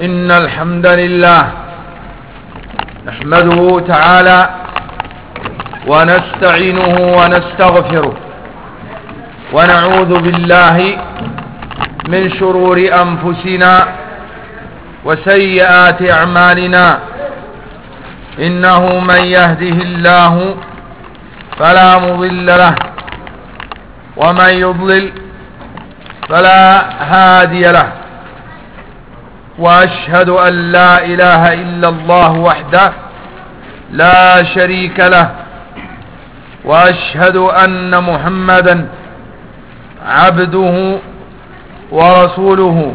إن الحمد لله نحمده تعالى ونستعينه ونستغفره ونعوذ بالله من شرور أنفسنا وسيئات أعمالنا. إنه من يهده الله فلا مضل له ومن يضلل فلا هادي له، وأشهد أن لا إله إلا الله وحده لا شريك له، وأشهد أن محمدا عبده ورسوله.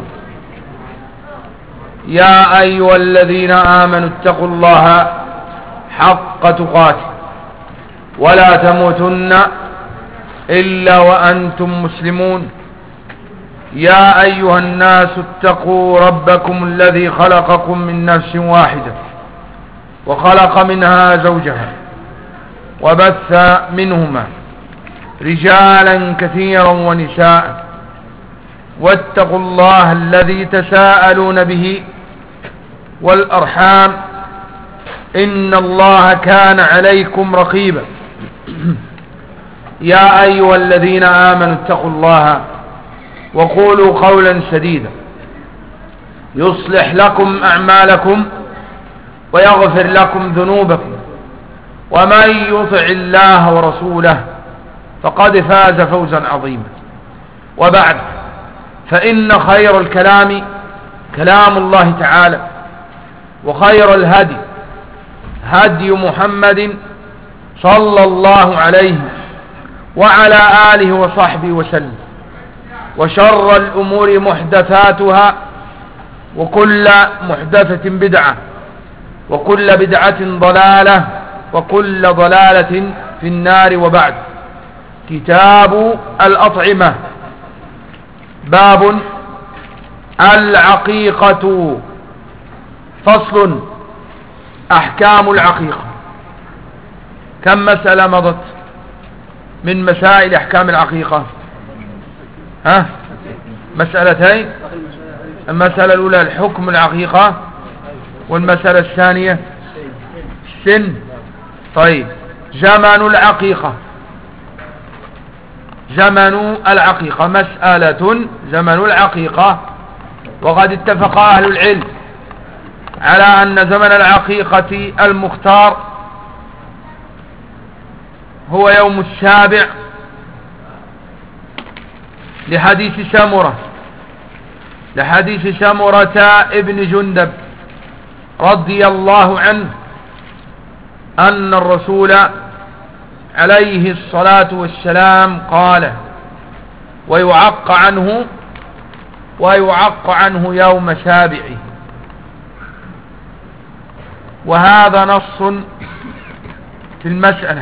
يا أيها الذين آمنوا اتقوا الله حق تقاته ولا تموتن إلا وأنتم مسلمون. يا أيها الناس اتقوا ربكم الذي خلقكم من نفس واحدة وخلق منها زوجها وبث منهما رجالا كثيرا ونساء، واتقوا الله الذي تساءلون به والأرحام إن الله كان عليكم رقيبا. يا أيها الذين آمنوا اتقوا الله وقولوا قولا سديدا يصلح لكم أعمالكم ويغفر لكم ذنوبكم، ومن يطع الله ورسوله فقد فاز فوزا عظيما. وبعد، فإن خير الكلام كلام الله تعالى، وخير الهدي هدي محمد صلى الله عليه وعلى آله وصحبه وسلم، وشر الأمور محدثاتها، وكل محدثة بدعة، وكل بدعة ضلالة، وكل ضلالة في النار. وبعد، كتاب الأطعمة، باب العقيقة. فصل: أحكام العقيقة. كم مسألة مضت من مسائل أحكام العقيقة؟ مسألتين. المسألة الأولى الحكم العقيقة، والمسألة الثانية السن. طيب، زمن العقيقة. زمن العقيقة مسألة زمن العقيقة. وقد اتفق أهل العلم على أن زمن العقيقة المختار هو يوم السابع، لحديث سمرة ابن جندب رضي الله عنه أن الرسول عليه الصلاة والسلام قال: ويعق عنه يوم سابعه. وهذا نص في المسألة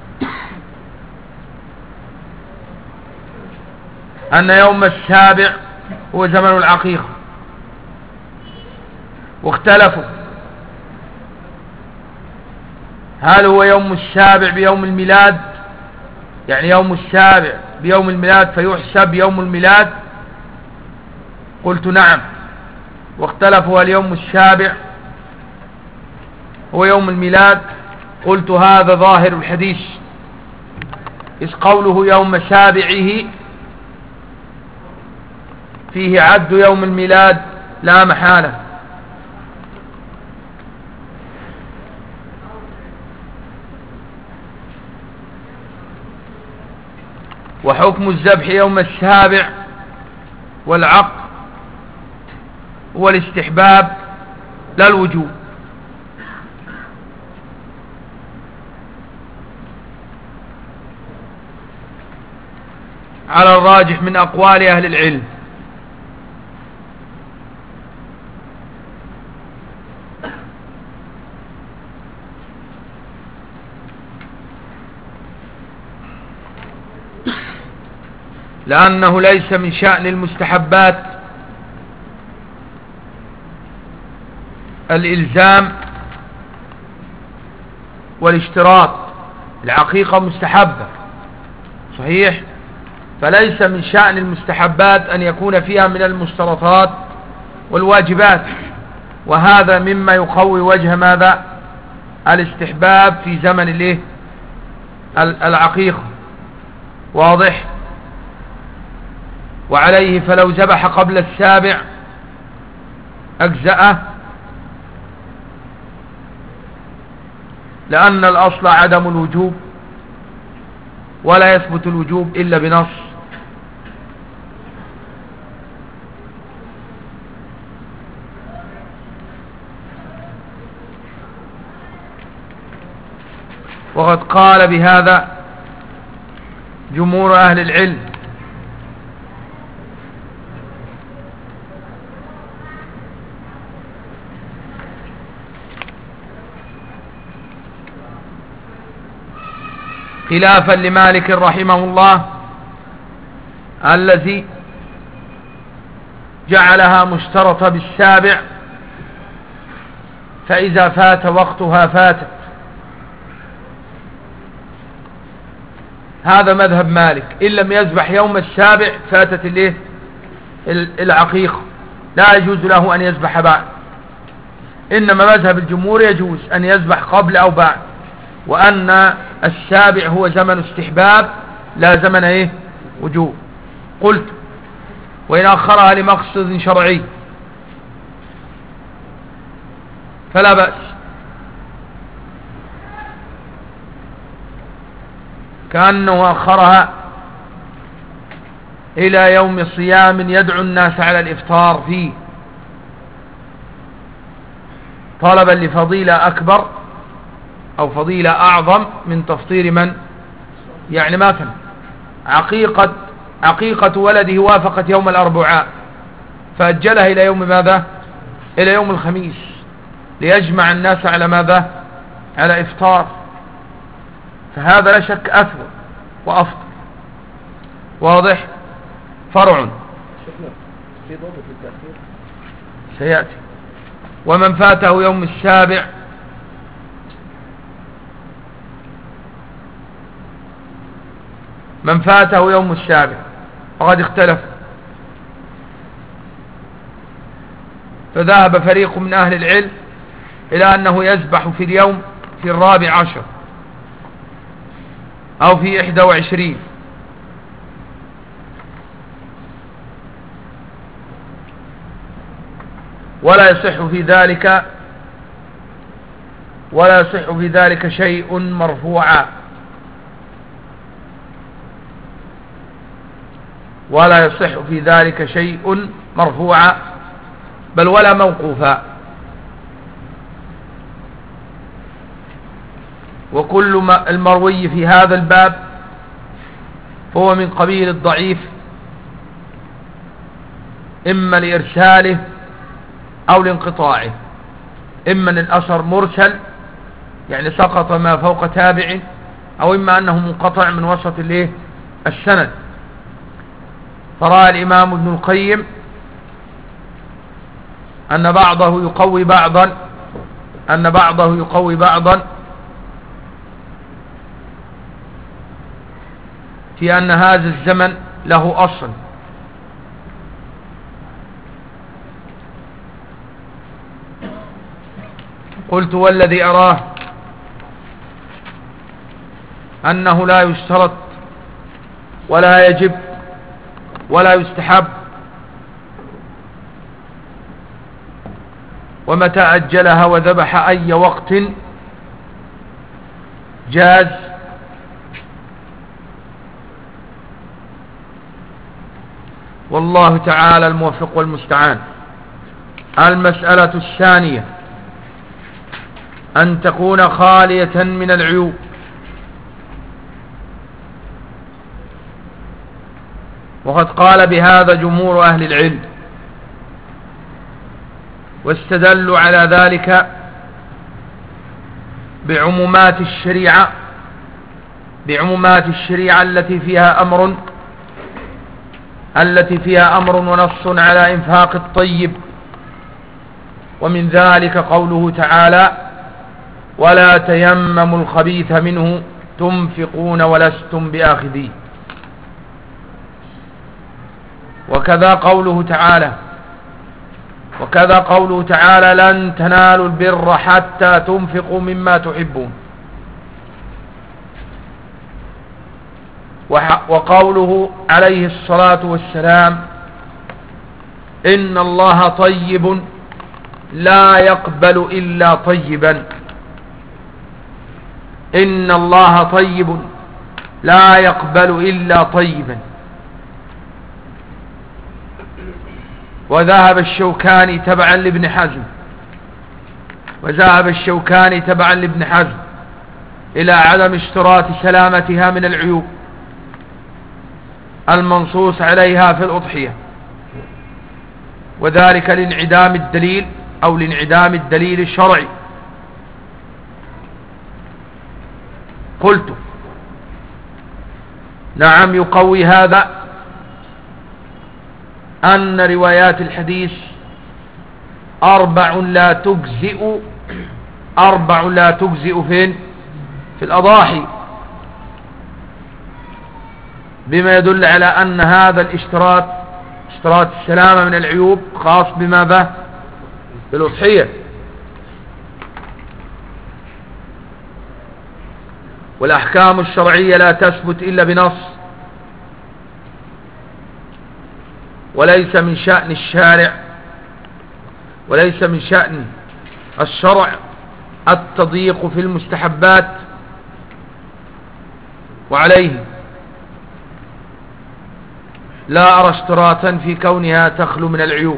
أن يوم السابع هو زمن العقيقة. واختلفوا هل هو يوم السابع بيوم الميلاد، يعني يوم السابع بيوم الميلاد فيحسب يوم الميلاد؟ قلت نعم. واختلفوا هل يوم السابع هو يوم الميلاد؟ قلت هذا ظاهر الحديث، إذ قوله يوم سابعه فيه عد يوم الميلاد لا محالة. وحكم الذبح يوم السابع والعق هو الاستحباب لا الوجوب. على الراجح من أقوال أهل العلم. لأنه ليس من شأن المستحبات الإلزام والاشتراط. العقيقة مستحبة صحيح، فليس من شأن المستحبات أن يكون فيها من المشترطات والواجبات. وهذا مما يقوي وجه ماذا؟ الاستحباب في زمن الايه؟ العقيقة. واضح؟ وعليه فلو ذبح قبل السابع أجزأه، لأن الأصل عدم الوجوب، ولا يثبت الوجوب إلا بنص. وقد قال بهذا جمهور أهل العلم، خلافا لمالك رحمه الله الذي جعلها مشترطة بالسابع، فإذا فات وقتها فاتت. هذا مذهب مالك، إن لم يذبح يوم السابع فاتت الايه؟ العقيقة، لا يجوز له أن يذبح بعد. إنما مذهب الجمهور يجوز أن يذبح قبل أو بعد، وأن السابع هو زمن استحباب لا زمن ايه؟ وجوب. قلت وإن أخرها لمقصد شرعي فلا بأس، كأنه أخرها إلى يوم صيام يدعو الناس على الإفطار فيه طلبا لفضيلة أكبر أو فضيلة أعظم من تفطير من؟ يعني مثلا عقيقة ولده وافقت يوم الأربعاء فأجلها إلى يوم ماذا؟ إلى يوم الخميس ليجمع الناس على ماذا؟ على إفطار، فهذا لا شك أثبت وأفضل. واضح؟ فرع سيأتي. ومن فاته يوم السابع من فاته يوم السابع وقد اختلف، فذهب فريق من أهل العلم إلى أنه يذبح في اليوم في 14 أو في 21، ولا يصح في ذلك شيء مرفوعا، ولا يصح في ذلك شيء مرفوعا بل ولا موقوفا. وكل المروي في هذا الباب فهو من قبيل الضعيف، إما لإرساله أو لانقطاعه، إما أن الأثر مرسل يعني سقط ما فوق تابع، أو إما أنه منقطع من وسط السند. فرأى الإمام ابن القيم أن بعضه يقوي بعضا في أن هذا الزمن له أصل، قلت والذي أراه أنه لا يشترط ولا يجب ولا يستحب، ومتى أجلها وذبح أي وقت جاز، والله تعالى الموفق والمستعان. المسألة الثانية أن تكون خالية من العيوب، وقد قال بهذا جمهور أهل العلم، واستدلوا على ذلك بعمومات الشريعة التي فيها أمر ونص على إنفاق الطيب. ومن ذلك قوله تعالى: ولا تيمموا الخبيث منه تنفقون ولستم بآخذيه. وكذا قوله تعالى: وكذا قوله تعالى لن تنالوا البر حتى تنفقوا مما تحبون. وقوله عليه الصلاة والسلام إن الله طيب لا يقبل إلا طيبا. إن الله طيب لا يقبل إلا طيبا. وذهب الشوكاني تبعا لابن حزم إلى عدم اشتراط سلامتها من العيوب المنصوص عليها في الأضحية، وذلك لانعدام الدليل أو لانعدام الدليل الشرعي. قلت نعم، يقوي هذا أن روايات الحديث أربع لا تجزئ فين؟ في الأضاحي، بما يدل على أن هذا الاشتراط اشتراط السلامة من العيوب خاص بماذا؟ بالأضحية. والأحكام الشرعية لا تثبت إلا بنص، وليس من شأن الشارع وليس من شأن الشرع التضييق في المستحبات، وعليه لا أرى اشتراطا في كونها تخلو من العيوب.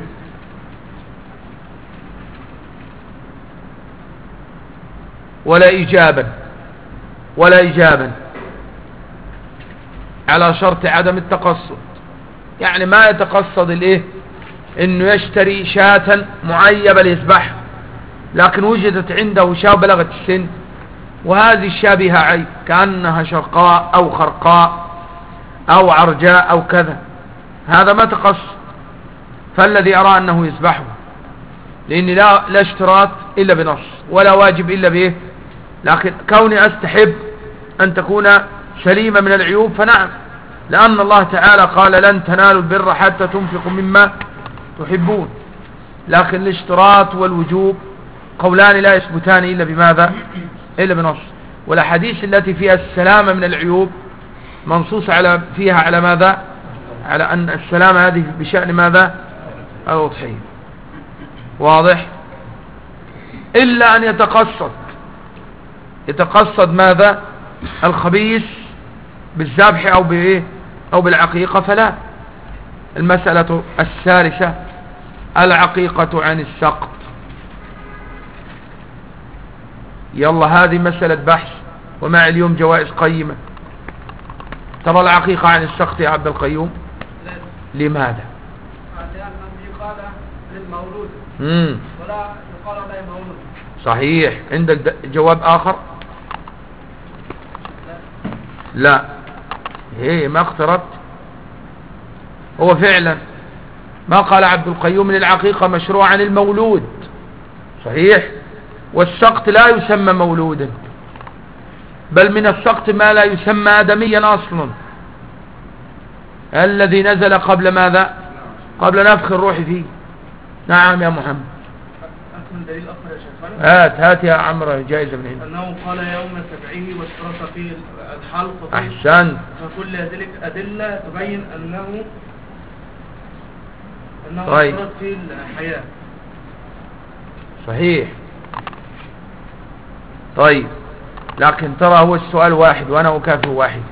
ولا إجابا على شرط عدم التقصد، يعني ما يتقصد الايه انه يشتري شاة معيبة ليذبحها، لكن وجدت عنده شاة بلغت السن وهذه الشاة بها عيب كأنها شرقاء او خرقاء او عرجاء او كذا، هذا ما تقصد، فالذي أرى أنه يذبحه، لأن لا اشتراط إلا بنص ولا واجب إلا به. لكن كوني أستحب أن تكون سليمة من العيوب فنعم، لأن الله تعالى قال لن تنالوا البر حتى تنفقوا مما تحبون. لكن الاشتراط والوجوب قولان لا يثبتان إلا بماذا؟ إلا بنص. والأحاديث التي فيها السلامة من العيوب منصوص فيها على ماذا؟ على أن السلامة هذه بشأن ماذا؟ الأضحية. واضح؟ إلا أن يتقصد ماذا؟ الخبيث بالذبح أو بإيه؟ أو بالعقيقة، فلا. المسألة الثالثة العقيقة عن السقط. يلا هذه مسألة بحث ومع اليوم جوائز قيمة. ترى العقيقة عن السقط يا عبد القيوم لماذا؟ لأن يقال للمولود ولا يقال لا مولود. صحيح. عندك جواب آخر؟ لا هي ما اخترت. هو فعلا ما قال عبد القيوم للعقيقة مشروع عن المولود، صحيح، والسقط لا يسمى مولودا، بل من السقط ما لا يسمى آدميا أصلا، الذي نزل قبل ماذا؟ قبل نفخ الروح فيه. نعم يا محمد. أكمل دليل آخر يا شيخ. هات يا عمرو جائزة من هنا. أنه قال يوم سبعه واشترط فيه الحلق. أحسنت. فكل ذلك أدلة تبين أنه طيب. اشترط فيه الحياة. صحيح. طيب لكن ترى هو السؤال واحد وأنا أكافئ واحد.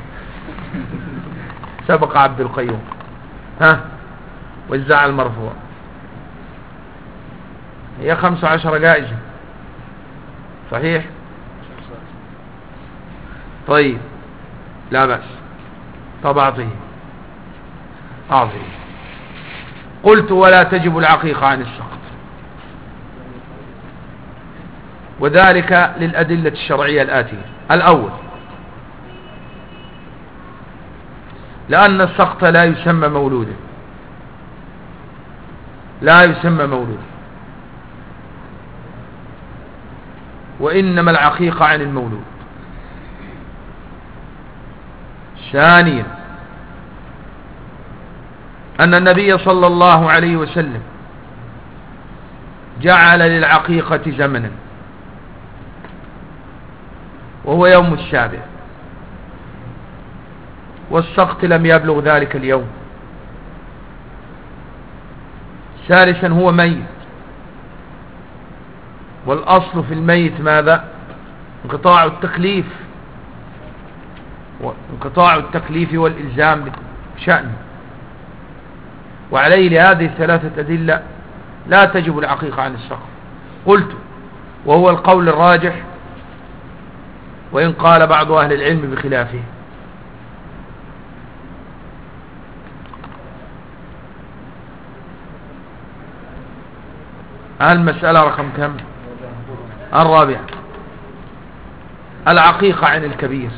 سبق عبد القيوم. ها والزعل المرفوع هي 15 جائزة، صحيح. طيب لا بأس. طب أعطيه. قلت ولا تجب العقيقة عن السقط، وذلك للأدلة الشرعية الآتية. الأول لأن السقط لا يسمى مولودا، وإنما العقيقة عن المولود. ثانيا أن النبي صلى الله عليه وسلم جعل للعقيقة زمنا وهو يوم السابع، والسقط لم يبلغ ذلك اليوم. ثالثا هو ميت، والأصل في الميت ماذا؟ انقطاع التكليف، وانقطاع التكليف والإلزام بشأنه، وعليه لهذه الثلاثة أدلة لا تجب العقيقة عن السقط. قلت وهو القول الراجح، وإن قال بعض أهل العلم بخلافه. المسألة رقم كم؟ الرابعة. العقيقة عن الكبير،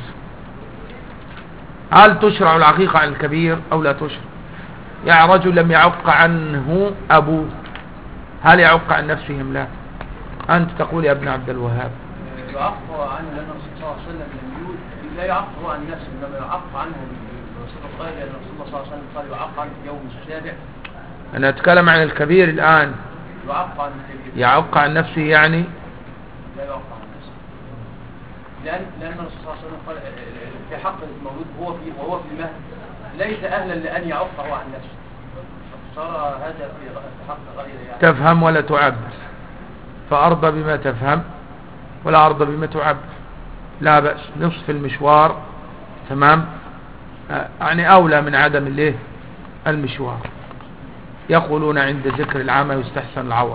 هل تشرع العقيقة عن الكبير أو لا تشرع؟ يعني رجل لم يعق عنه أبوه، هل يعق عن نفسه أم لا؟ أنت تقول يا ابن عبد الوهاب يعق عنه لأن الرسول صلى الله عليه وسلم لم يقول لا يعق هو عن نفسه، إنما يعق عنه الرسول قال لأن الرسول صلى الله عليه وسلم قال يعق عنه في يوم السابع. أنا أتكلم عن الكبير الآن. يعق عن الكبير، يعق عن نفسه يعني لا يعق عن نفسه، لأن الرسول صلى الله عليه وسلم قال في حق المولود وهو في المهد ليس أهلا لأن يعقه عن نفسه، صار هذا في حق غيره يعني. تفهم ولا تعبر، فأرضى بما تفهم ولا أرضى بما تعبر، لا بأس، نصف المشوار تمام، يعني أولى من عدم الايه المشوار. يقولون عند ذكر العامة يستحسن العور.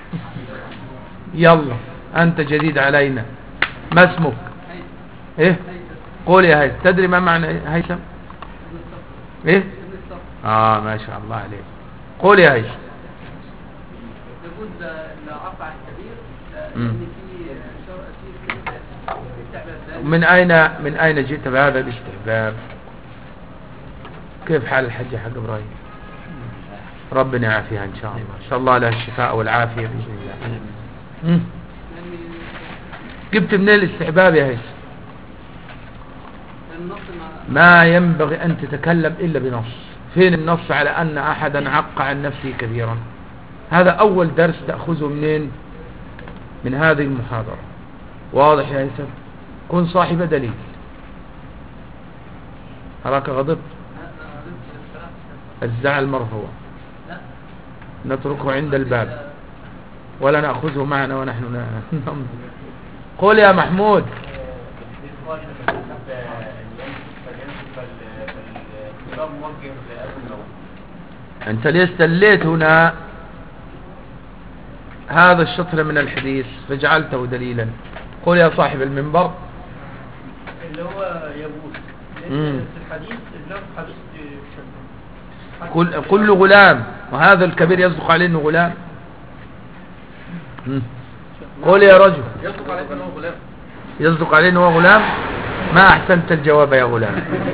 يلا أنت جديد علينا، ما اسمك؟ إيه؟ قول يا هيثم. تدري ما معنى هيثم؟ إيه؟ ما شاء الله عليك. قول يا هيثم. يقول العقل عن الكبير لأن في من أين جئت بهذا الاستحباب؟ كيف حال الحج حق إبراهيم؟ ربنا يعافيها إن شاء الله، إن شاء الله لها الشفاء والعافية بإذن الله. جبت منين الاستحباب يا هيثم؟ ما ينبغي أن تتكلم إلا بنص. فين النص على أن أحدا عق عن نفسه كبيرا؟ هذا أول درس تأخذه منين؟ من هذه المحاضرة. واضح يا هيثم؟ كن صاحب دليل. أراك غضبت؟ الزعل مرفوع، نتركه عند الباب ولا نأخذه معنا ونحن نمضي. قول يا محمود. أنت ليه استليت هنا هذا الشطر من الحديث فجعلته دليلا؟ قول يا صاحب المنبر. اللي هو يجوز في الحديث كل غلام، وهذا الكبير يصدق عليه انه غلام. قول يا رجل. يصدق عليه انه غلام. يصدق عليه انه غلام. ما احسنت الجواب يا غلام.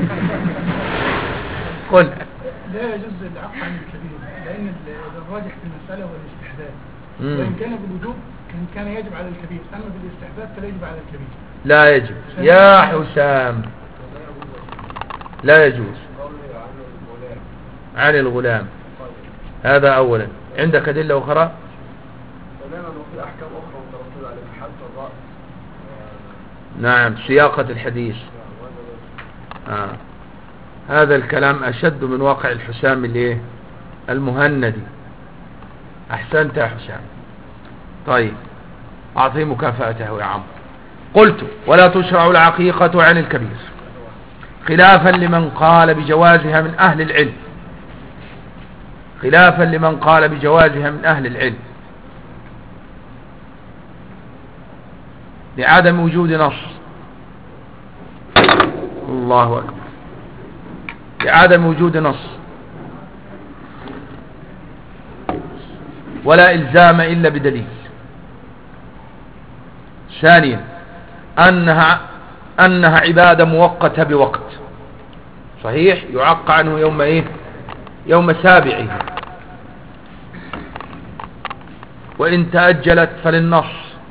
قل. لا يجوز العق عن الكبير، لان الراجح في المساله هو الاستحباب، وان كان بالوجوب كان يجب على الكبير، اما بالاستحباب فلا يجب على الكبير. لا يجب يا حسام، لا يجوز عن الغلام. هذا اولا. عندك ادله اخرى؟ تماما. وفي احكام اخرى مترتبه على حد الراس. نعم، سياقه الحديث. هذا الكلام اشد من واقع الحسام الايه المهندي. احسنت يا حسام. طيب اعطيه مكافأته يا عم. قلت ولا تشرع العقيقة عن الكبير خلافا لمن قال بجوازها من اهل العلم، خلافا لمن قال بجوازها من اهل العلم، لعدم وجود نص. الله اكبر. لعدم وجود نص ولا إلزام إلا بدليل. ثانيا أنها عبادة مؤقتة بوقت، صحيح يعق عنه يوم إيه؟ يوم سابعه، وإن تأجلت فللنص.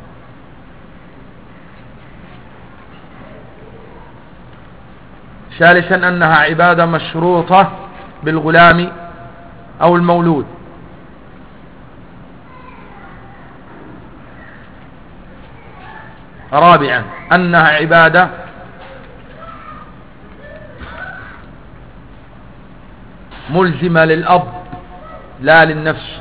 ثالثا أنها عبادة مشروطة بالغلام أو المولود، رابعا أنها عبادة ملزمة للأب لا للنفس.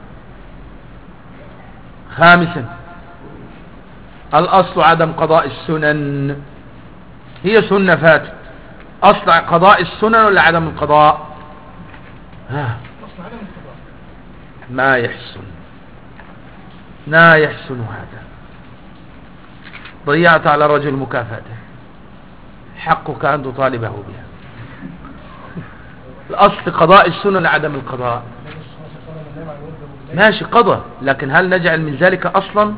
خامسا الأصل عدم قضاء السنن. هي سنة فاتت، أصل قضاء السنن ولا عدم القضاء؟ أصل عدم القضاء. ما يحسن هذا. ضيعت على الرجل مكافأته، حقك أن تطالبه بها. الأصل قضاء السنن ولا عدم القضاء؟ ماشي قضى، لكن هل نجعل من ذلك أصلا؟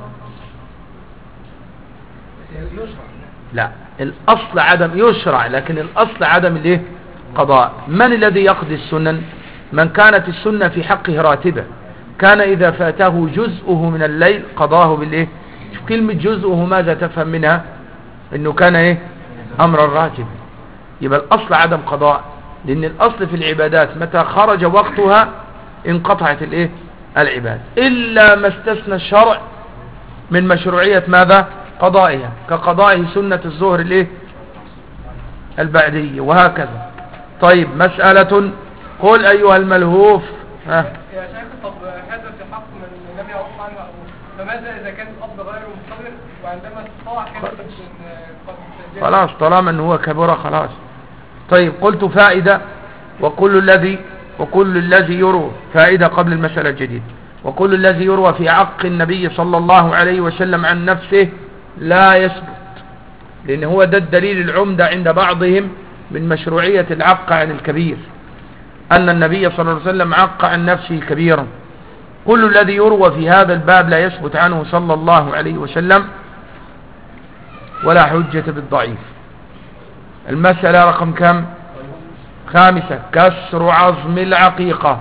لا، الأصل عدم يشرع، لكن الأصل عدم الايه؟ قضاء. من الذي يقضي السنن؟ من كانت السنة في حقه راتبة، كان إذا فاته جزءه من الليل قضاه بالايه؟ شوف كلمة جزءه ماذا تفهم منها؟ انه كان ايه؟ امرا راتبا. يبقى الأصل عدم قضاء، لأن الأصل في العبادات متى خرج وقتها انقطعت الايه؟ العباد، إلا ما استثنى الشرع من مشروعية ماذا؟ قضائها، كقضاء سنة الظهر الايه؟ البعدية، وهكذا. طيب مسألة، قل أيها الملهوف. يا شيخ، طب هذا في حق من لم يعرف عنه أبوه، فماذا إذا كان الأب غير مقتدر وعندما استطاع كان خلاص، طالما أنه هو كبيرة خلاص. طيب قلت فائدة، وكل الذي يروى فائدة قبل المسألة الجديدة، وكل الذي يروى في عق النبي صلى الله عليه وسلم عن نفسه لا يثبت، لأن هو ده الدليل العمدة عند بعضهم من مشروعية العق عن الكبير، أن النبي صلى الله عليه وسلم عق عن نفسه كبيرا. كل الذي يروى في هذا الباب لا يثبت عنه صلى الله عليه وسلم، ولا حجة بالضعيف. المسألة رقم كم؟ خامسة، كسر عظم العقيقة.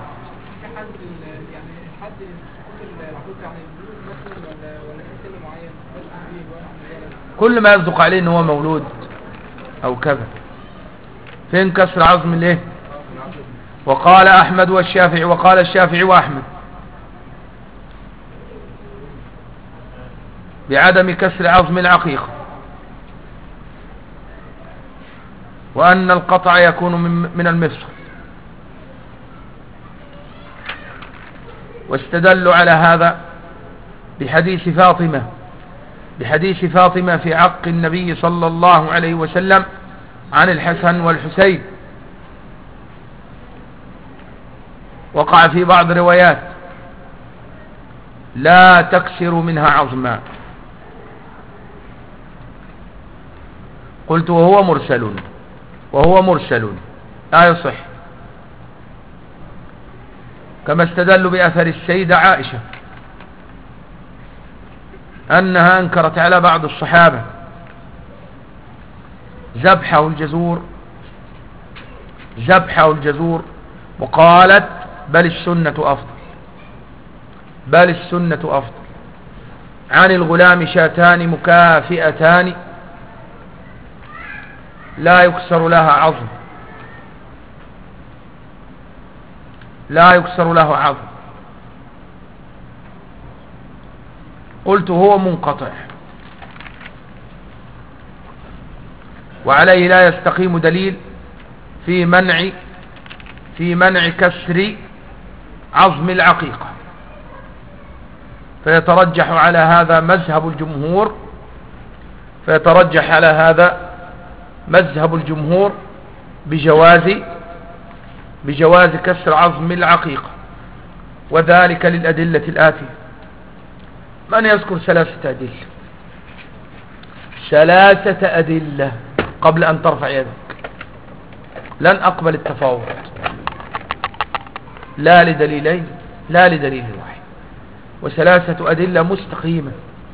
كل ما يصدق عليه ان هو مولود او كذا. فين كسر عظم الايه؟ وقال احمد والشافعي، وقال الشافعي واحمد بعدم كسر عظم العقيقة، وأن القطع يكون من المفصل. واستدلوا على هذا بحديث فاطمة في عق النبي صلى الله عليه وسلم عن الحسن والحسين، وقع في بعض روايات لا تكسر منها عظما. قلت وهو مرسل لا يصح، كما استدلوا بأثر السيدة عائشة أنها أنكرت على بعض الصحابة ذبحه الجزور، وقالت بل السنة أفضل. عن الغلام شاتان مكافئتان لا يكسر لها عظم. قلت هو منقطع، وعليه لا يستقيم دليل في منع كسر عظم العقيقة، فيترجح على هذا مذهب الجمهور بجواز كسر عظم العقيقة، وذلك للأدلة الآتية. من يذكر ثلاثة أدلة قبل أن ترفع يدك؟ لن أقبل التفاوض، لا لدليلين لا لدليل واحد، وثلاثة أدلة مستقيمة.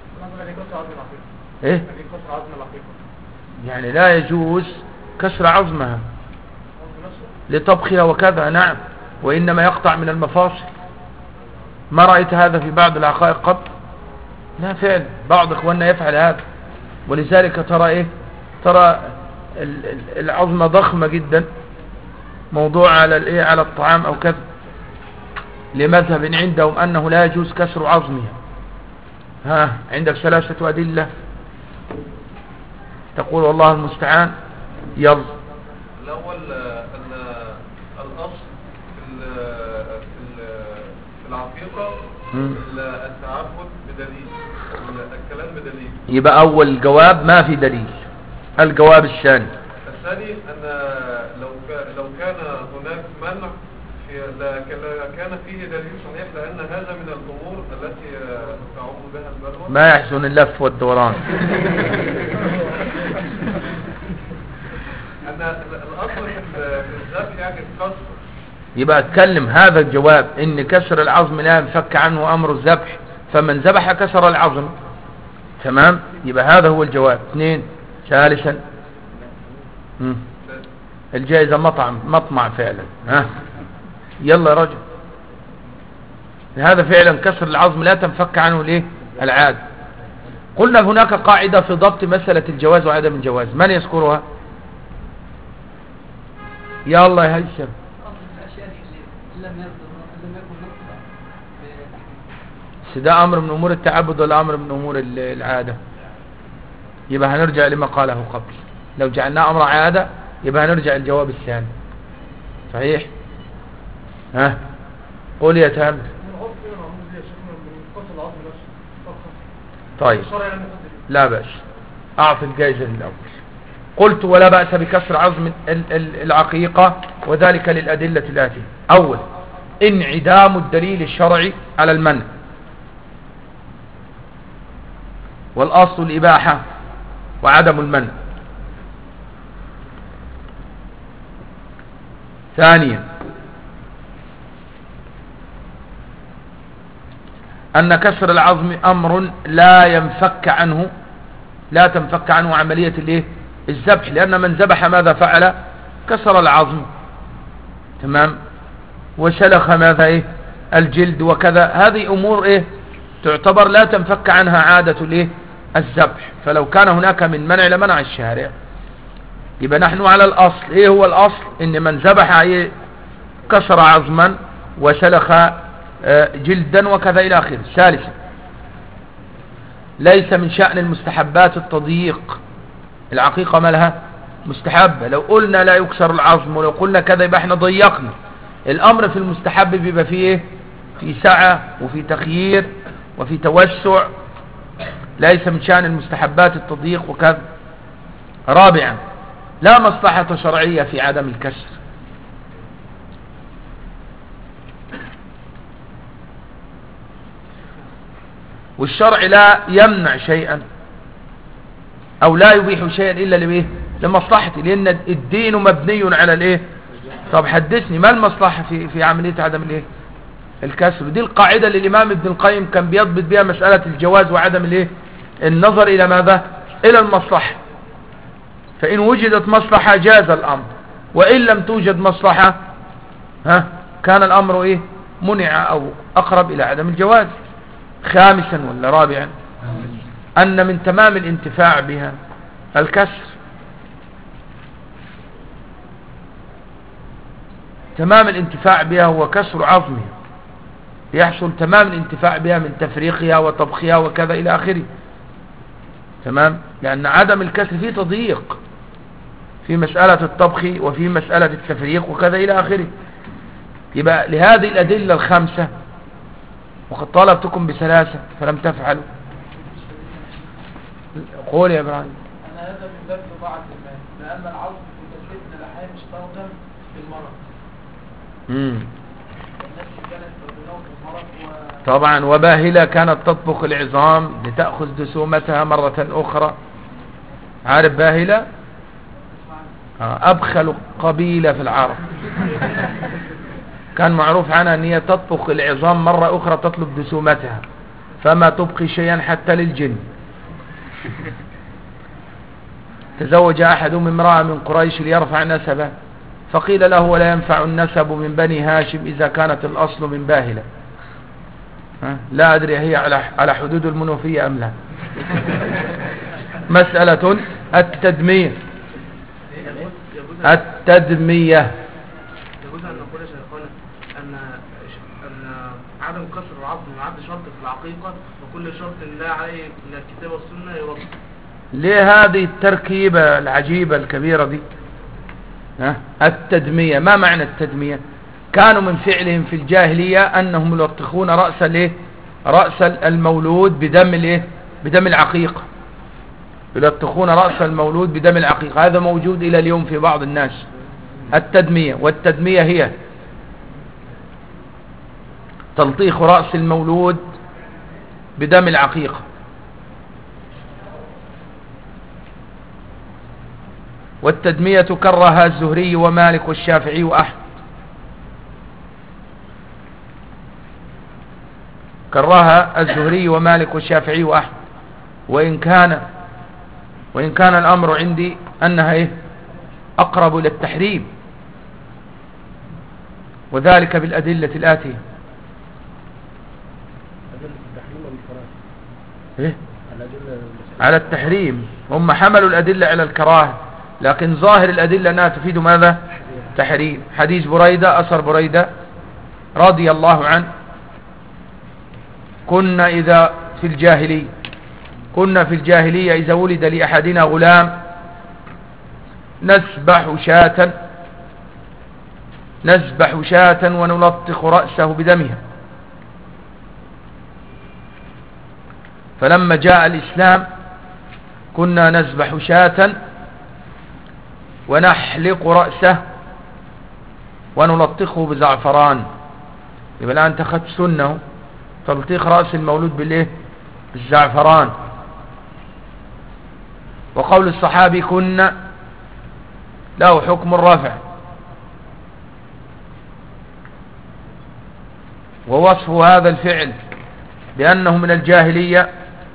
إيه؟ يعني لا يجوز كسر عظمها لطبخها وكذا، نعم، وإنما يقطع من المفاصل. ما رأيت هذا في بعض العقائق قط؟ لا، فعل بعض إخواننا يفعل هذا، ولذلك ترى العظمة ضخمة جدا موضوع على الطعام أو كذا، لمذهب عندهم أنه لا يجوز كسر عظمها. عندك ثلاثة أدلة تقول والله المستعان. يلا. الأول الأصل في العقيقة التعبد بدليل، الكلام بدليل. يبقى أول جواب ما في دليل. الجواب الثاني أن لو كان هناك منع كان فيه دليل صحيح، لأن هذا من الأمور التي تعم بها البلوى. ما يحسن اللف والدوران. أن الأصل في الذبح يعني الكسر. يبقى اتكلم هذا الجواب ان كسر العظم لا ينفك عنه امر الذبح، فمن ذبح كسر العظم. تمام. يبقى هذا هو الجواب. 2. ثالثا الجائزة مطمع فعلا. ها يلا يا رجل. هذا فعلا كسر العظم لا تنفك عنه ليه العادة. قلنا هناك قاعدة في ضبط مسألة الجواز وعدم الجواز، من يذكرها؟ يلا يا هشام. ده امر من امور التعبد ولا امر من امور العادة؟ يبقى هنرجع لما قاله قبل. لو جعلناه امر عادة يبقى هنرجع الجواب الثاني. صحيح. ها قول يا تامر. طيب لا بأس، اعطي الجائزة للاول. قلت ولا بأس بكسر عظم العقيقة، وذلك للأدلة الآتية. أول انعدام الدليل الشرعي على المنع، والأصل الإباحة وعدم المنع. ثانيا أن كسر العظم أمر لا تنفك عنه عملية الذبح، لأن من ذبح ماذا فعل؟ كسر العظم. تمام. وشلخ ماذا الجلد وكذا. هذه أمور تعتبر لا تنفك عنها عادة الذبح. فلو كان هناك من منع لمنع الشارع. يبقى نحن على الأصل. هو الأصل إن من ذبح كسر عظما وشلخ جلدا وكذا إلى آخره. ثالثا ليس من شأن المستحبات التضييق. العقيقة ما لها مستحبة. لو قلنا لا يكسر العظم ولو قلنا كذا يبقى احنا ضيقنا. الأمر في المستحب بيبقى فيه في سعة وفي تخيير وفي توسع. ليس من شأن المستحبات التضييق وكذا. رابعا لا مصلحة شرعية في عدم الكسر. والشرع لا يمنع شيئا او لا يبيح شيئا الا لمصلحته، لان الدين مبني على طب حدثني ما المصلحة في عملية عدم الكسر. دي القاعدة اللي الامام ابن القيم كان بيضبط بها مسألة الجواز وعدم النظر الى ماذا؟ الى المصلحة. فان وجدت مصلحة جاز الامر، وان لم توجد مصلحة كان الامر منع او اقرب الى عدم الجواز. خامسا ولا رابعا أن من تمام الانتفاع بها الكسر. تمام الانتفاع بها هو كسر عظمها، يحصل تمام الانتفاع بها من تفريقها وطبخها وكذا إلى آخره. تمام. لأن عدم الكسر فيه تضييق في مسألة الطبخ وفي مسألة التفريق وكذا إلى آخره. يبقى لهذه الأدلة الخمسة وقد طالبتكم بثلاثة فلم تفعلوا. قول يا ابراهيم. أنا هذا من باب ضاعة المال، لأن العظم في كثير من الأحيان يستخدم في المرض. الناس كانت تدونه في المرض طبعا. وباهلة كانت تطبخ العظام لتأخذ دسومتها مرة أخرى. عارف باهلة؟ أبخل قبيلة في العرب. كان معروف عنها أن هي تطبخ العظام مرة أخرى تطلب دسومتها، فما تبقي شيئا حتى للجن. تزوج أحد من امرأة من قريش ليرفع نسبه، فقيل له ولا ينفع النسب من بني هاشم إذا كانت الأصل من باهلة. لا أدري هي على حدود المنوفية أم لا. مسألة التدمية. التدمية يجوز أن نقول يا شيخنا أن عدم كسر العظم يعد شرط في العقيقة، وكل شرط لا عليه من الكتاب والسنة يرد. ليه هذه التركيبة العجيبة الكبيرة دي؟ التدمية. ما معنى التدمية؟ كانوا من فعلهم في الجاهلية أنهم يلطخون رأس المولود بدم العقيقة. يلطخون رأس المولود بدم العقيقة. هذا موجود إلى اليوم في بعض الناس التدمية. والتدمية هي تلطيخ رأس المولود بدم العقيقة. والتدمية كرهها الزهري ومالك والشافعي وأحمد. كرهها الزهري ومالك والشافعي وأحمد، وإن كان الأمر عندي أنها أقرب إلى التحريم، وذلك بالأدلة الآتية. على التحريم. هم حملوا الأدلة على الكراهة، لكن ظاهر الأدلة أنها تفيد ماذا؟ تحريم. حديث بريدة، أثر بريدة رضي الله عنه: كنا في الجاهلية إذا ولد لأحدنا غلام نذبح شاة ونلطخ رأسه بدمها. فلما جاء الإسلام كنا نذبح شاة ونحلق رأسه ونلطخه بزعفران. يبقى الآن أنت أخذت سنة تلطيخ رأس المولود بالزعفران. وقول الصحابي كنا له حكم الرفع، ووصف هذا الفعل بأنه من الجاهلية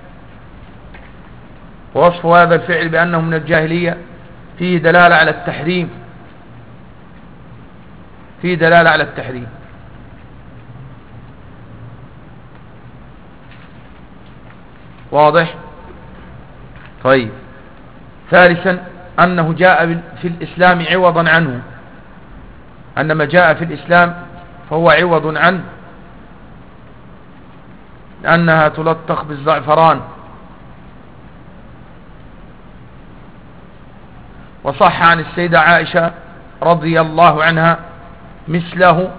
فيه دلالة على التحريم. واضح؟ طيب. ثالثا أنه جاء في الإسلام عوضا عنه، أنما جاء في الإسلام فهو عوض عنه، لأنها تلطخ بالزعفران. وصح عن السيدة عائشة رضي الله عنها مثله،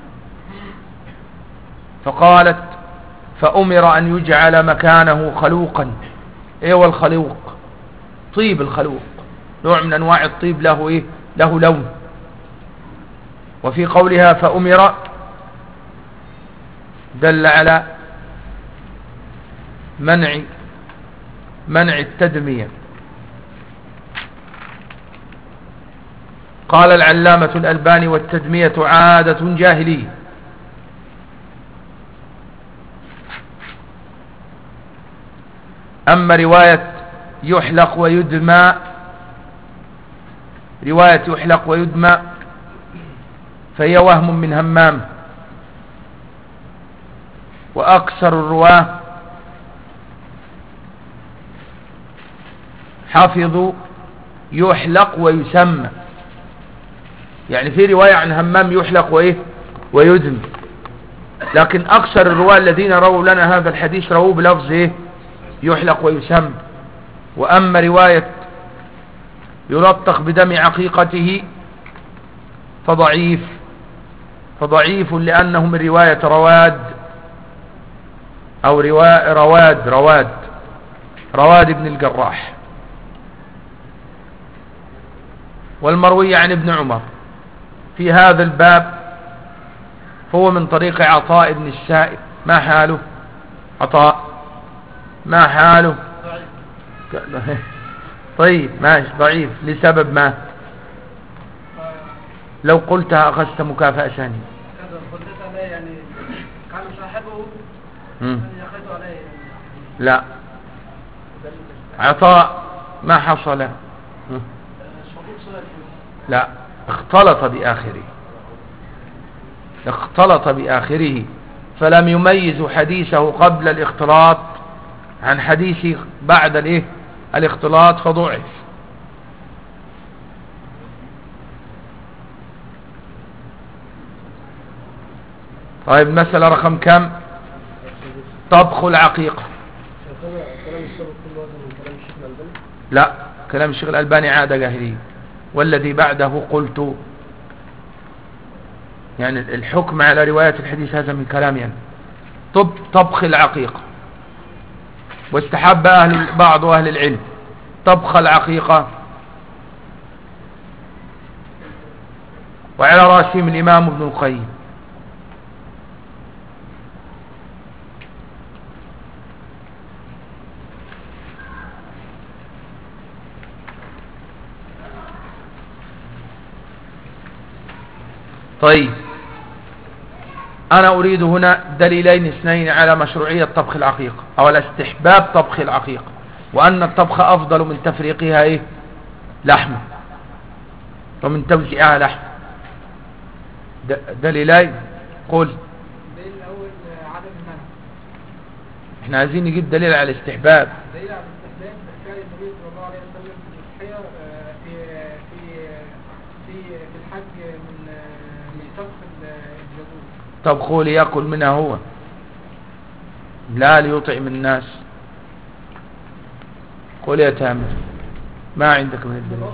فقالت: فأمر أن يجعل مكانه خلوقا. ايه هو الخلوق؟ طيب الخلوق، نوع من أنواع الطيب له لون. وفي قولها فأمر دل على منع التدمية. قال العلامة الألباني: والتدمية عادة جاهلية. أما رواية يحلق ويدمى فهي وهم من همام، وأكثر الرواه حفظوا يحلق ويسمى. يعني في رواية عن همام يحلق ويدمى، لكن أكثر الرواه الذين رووا لنا هذا الحديث رووا بلفظ يحلق ويسمى. وأما رواية يلطخ بدم عقيقته فضعيف لأنه من رواية رواد أو رواد ابن الجراح. والمروي عن ابن عمر في هذا الباب هو من طريق عطاء بن السائب. ما حاله عطاء؟ ما حاله؟ طيب ماشي، ضعيف لسبب ما. لو قلتها أخذت مكافأة ثانية. يعني كان صاحبه يأخذ عليه. لا، عطاء ما حصل. لا، اختلط بآخره فلم يميز حديثه قبل الاختلاط عن حديث بعد الاختلاط فضعف. طيب، مسألة رقم كم؟ طبخ العقيقة. لا، كلام الشيخ الألباني عادة جاهلية. والذي بعده قلت يعني الحكم على رواية الحديث هذا من كلامي يعني. طبخ العقيقة، واستحب بعض أهل العلم طبخ العقيقة، وعلى رأسهم الإمام ابن القيم. طيب، أنا أريد هنا دليلين اثنين على مشروعية طبخ العقيقة أو الاستحباب طبخ العقيقة، وأن الطبخ أفضل من تفريقها إيه؟ لحمة، ومن توزيعها لحمة. دليلين. قل. الدليل الأول عدم المنع. احنا عايزين نجيب دليل على الاستحباب. دليل على الاستحباب فعل النبي صلى الله عليه وسلم في الأضحية في الحج من طبخ الجزور. طبخه ليأكل منها هو، لا ليطعم الناس. قل يا تامر، ما عندك من الدليل؟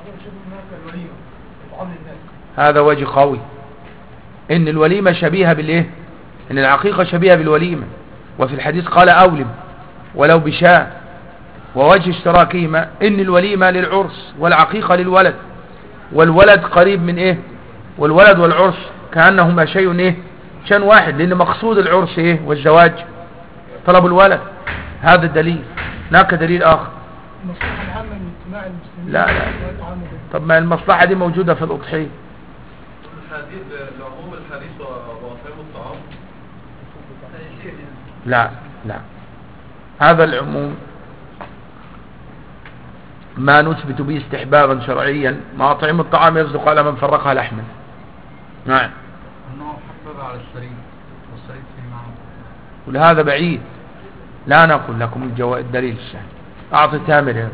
هذا وجه قوي، ان الوليمة شبيهة بالايه؟ ان العقيقة شبيهة بالوليمة، وفي الحديث قال أولم ولو بشاة. ووجه اشتراكهما ان الوليمة للعرس والعقيقة للولد، والولد قريب من ايه؟ والولد والعرس كأنهما شيء ايه؟ شيء واحد، لان مقصود العرس ايه؟ والزواج طلب الولد. هذا الدليل. هناك دليل اخر. المصلحة العامة من اجتماع المسلمين. لا. طب ما المصلحة دي موجودة في الأضحية. الحديث لعموم الحديث وأطعموا الطعام. لا، هذا العموم ما نثبت به استحبابا شرعيا. ما أطعم الطعام يصدق على من فرقها لحما. نعم. أنه حبب على الشريك والشريك فيه معه. ولهذا بعيد، لا نقول لكم الدليل الشهر. أعطي تامر هذا.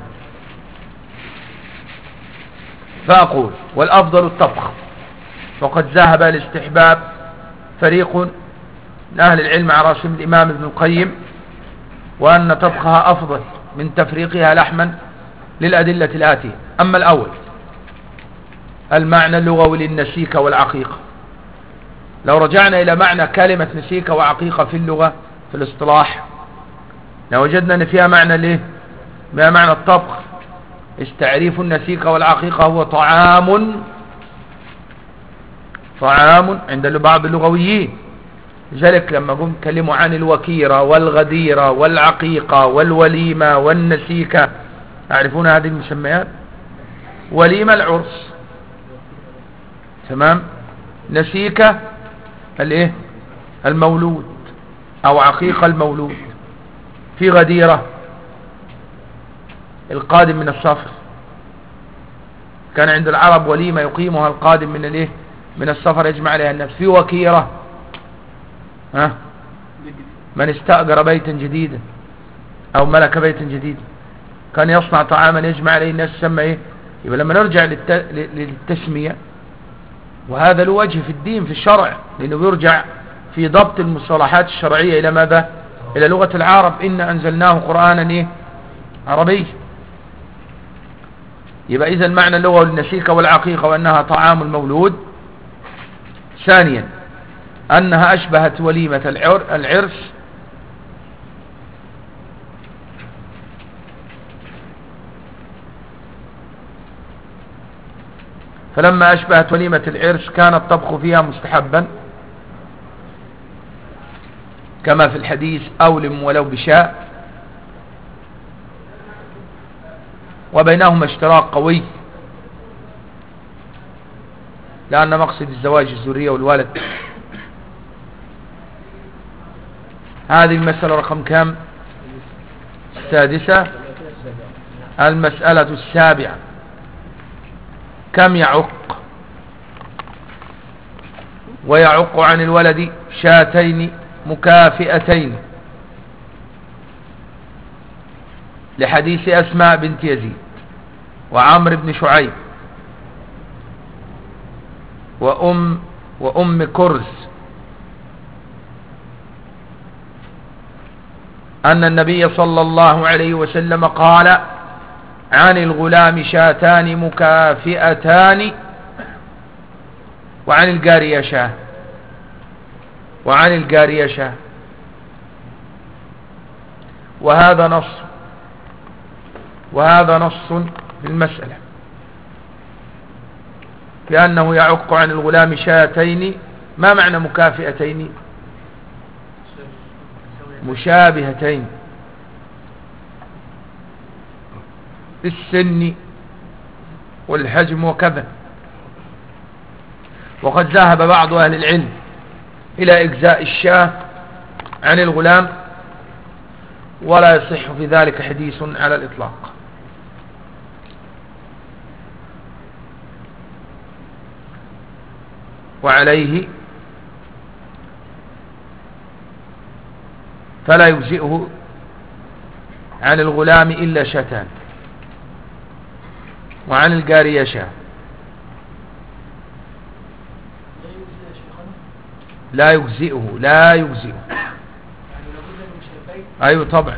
فأقول والأفضل الطبخ، وقد ذهب الاستحباب فريق من أهل العلم على رأسهم الإمام ابن القيم، وأن طبخها أفضل من تفريقها لحما للأدلة الآتية. أما الأول المعنى اللغوي للنسيك والعقيقة، لو رجعنا إلى معنى كلمة نسيك وعقيقة في اللغة في الاصطلاح لوجدنا أن فيها معنى ليه؟ ما معنى الطبخ. تعريف النسيك والعقيقة هو طعام عند بعض اللغويين. لذلك لما قم كلموا عن الوكيرة والغديرة والعقيقة والوليمة والنسيكة، تعرفون هذه المسميات؟ وليمة العرس، تمام. نسيكة الايه؟ المولود، او عقيقة المولود. في غديرة القادم من السفر، كان عند العرب وليمة يقيمها القادم من الايه؟ من السفر يجمع عليها الناس. في وكيرة من استأجر بيتا جديدا او ملك بيتا جديدا كان يصنع طعاما يجمع عليه الناس، يسمى ايه؟ يبقى لما نرجع للتسمية، وهذا له وجه في الدين في الشرع، لانه يرجع في ضبط المصطلحات الشرعية الى ماذا؟ الى لغة العرب. إن انزلناه قرآنا ايه؟ عربي. يبقى اذا المعنى اللغوي للنسيكة والعقيقة وانها طعام المولود. ثانيا انها اشبهت وليمة العرس فلما اشبهت وليمة العرس كان الطبخ فيها مستحبا كما في الحديث أولم ولو بشاء. وبينهما اشتراك قوي، لأن مقصد الزواج الذرية والولد. هذه المسألة رقم كم؟ السادسة. المسألة السابعة، كم يعق؟ ويعق عن الولد شاتين مكافئتين لحديث أسماء بنت يزيد وعمر بن شعيب وأم كرز أن النبي صلى الله عليه وسلم قال عن الغلام شاتان مكافئتان وعن الجارية شاه، وعن الجارية شاه. وهذا نص في المسألة بأنه يعق عن الغلام شاتين. ما معنى مكافئتين؟ مشابهتين في السن والحجم وكذا. وقد ذهب بعض أهل العلم إلى إجزاء الشاه عن الغلام، ولا يصح في ذلك حديث على الإطلاق. وعليه فلا يجزئه عن الغلام إلا شاتان، وعن الجارية شاه. لا يجزئه أيوة طبعا.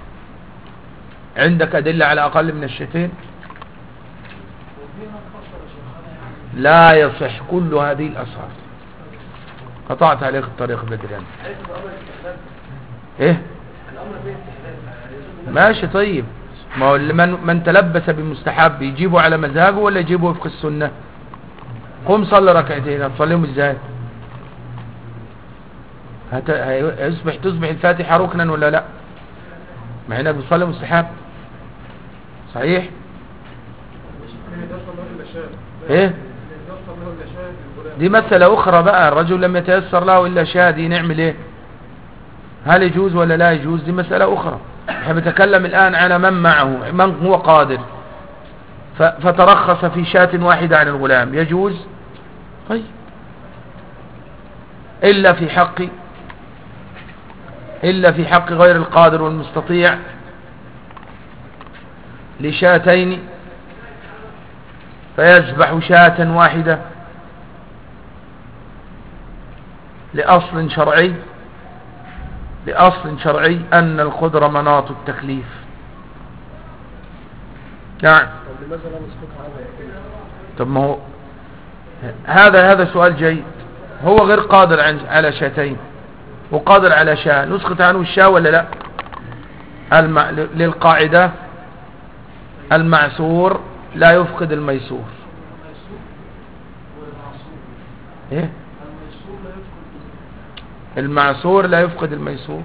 عندك أدلة على أقل من الشاتين؟ لا يصح كل هذه الأسرار. قطعت عليك الطريق بدران. ايه ماشي طيب. ما هو من تلبس بمستحب يجيبه على مزاجه ولا يجيبه وفق السنة؟ قم صلي ركعتين، هتصليهم ازاي؟ تصبح الفاتحة ركنا ولا لا؟ مع انك بتصلي مستحب صحيح. ايه دي مسألة اخرى بقى. الرجل لم يتيسر له الا شادي، نعمل ايه؟ هل يجوز ولا لا يجوز؟ دي مسألة اخرى. احنا بنتكلم الان على من معه، من هو قادر فترخص في شاة واحدة عن الغلام، يجوز؟ طيب إلا في حق غير القادر والمستطيع لشاتين، فيذبح شاة واحدة لأصل شرعي أن القدرة مناط التكليف. نعم. طب ما هو هذا سؤال جيد. هو غير قادر على شاتين وقادر على شاة، نسقط عنه الشاة ولا لا؟ للقاعدة المعسور لا يفقد الميسور. ايه المعسور لا يفقد الميسور.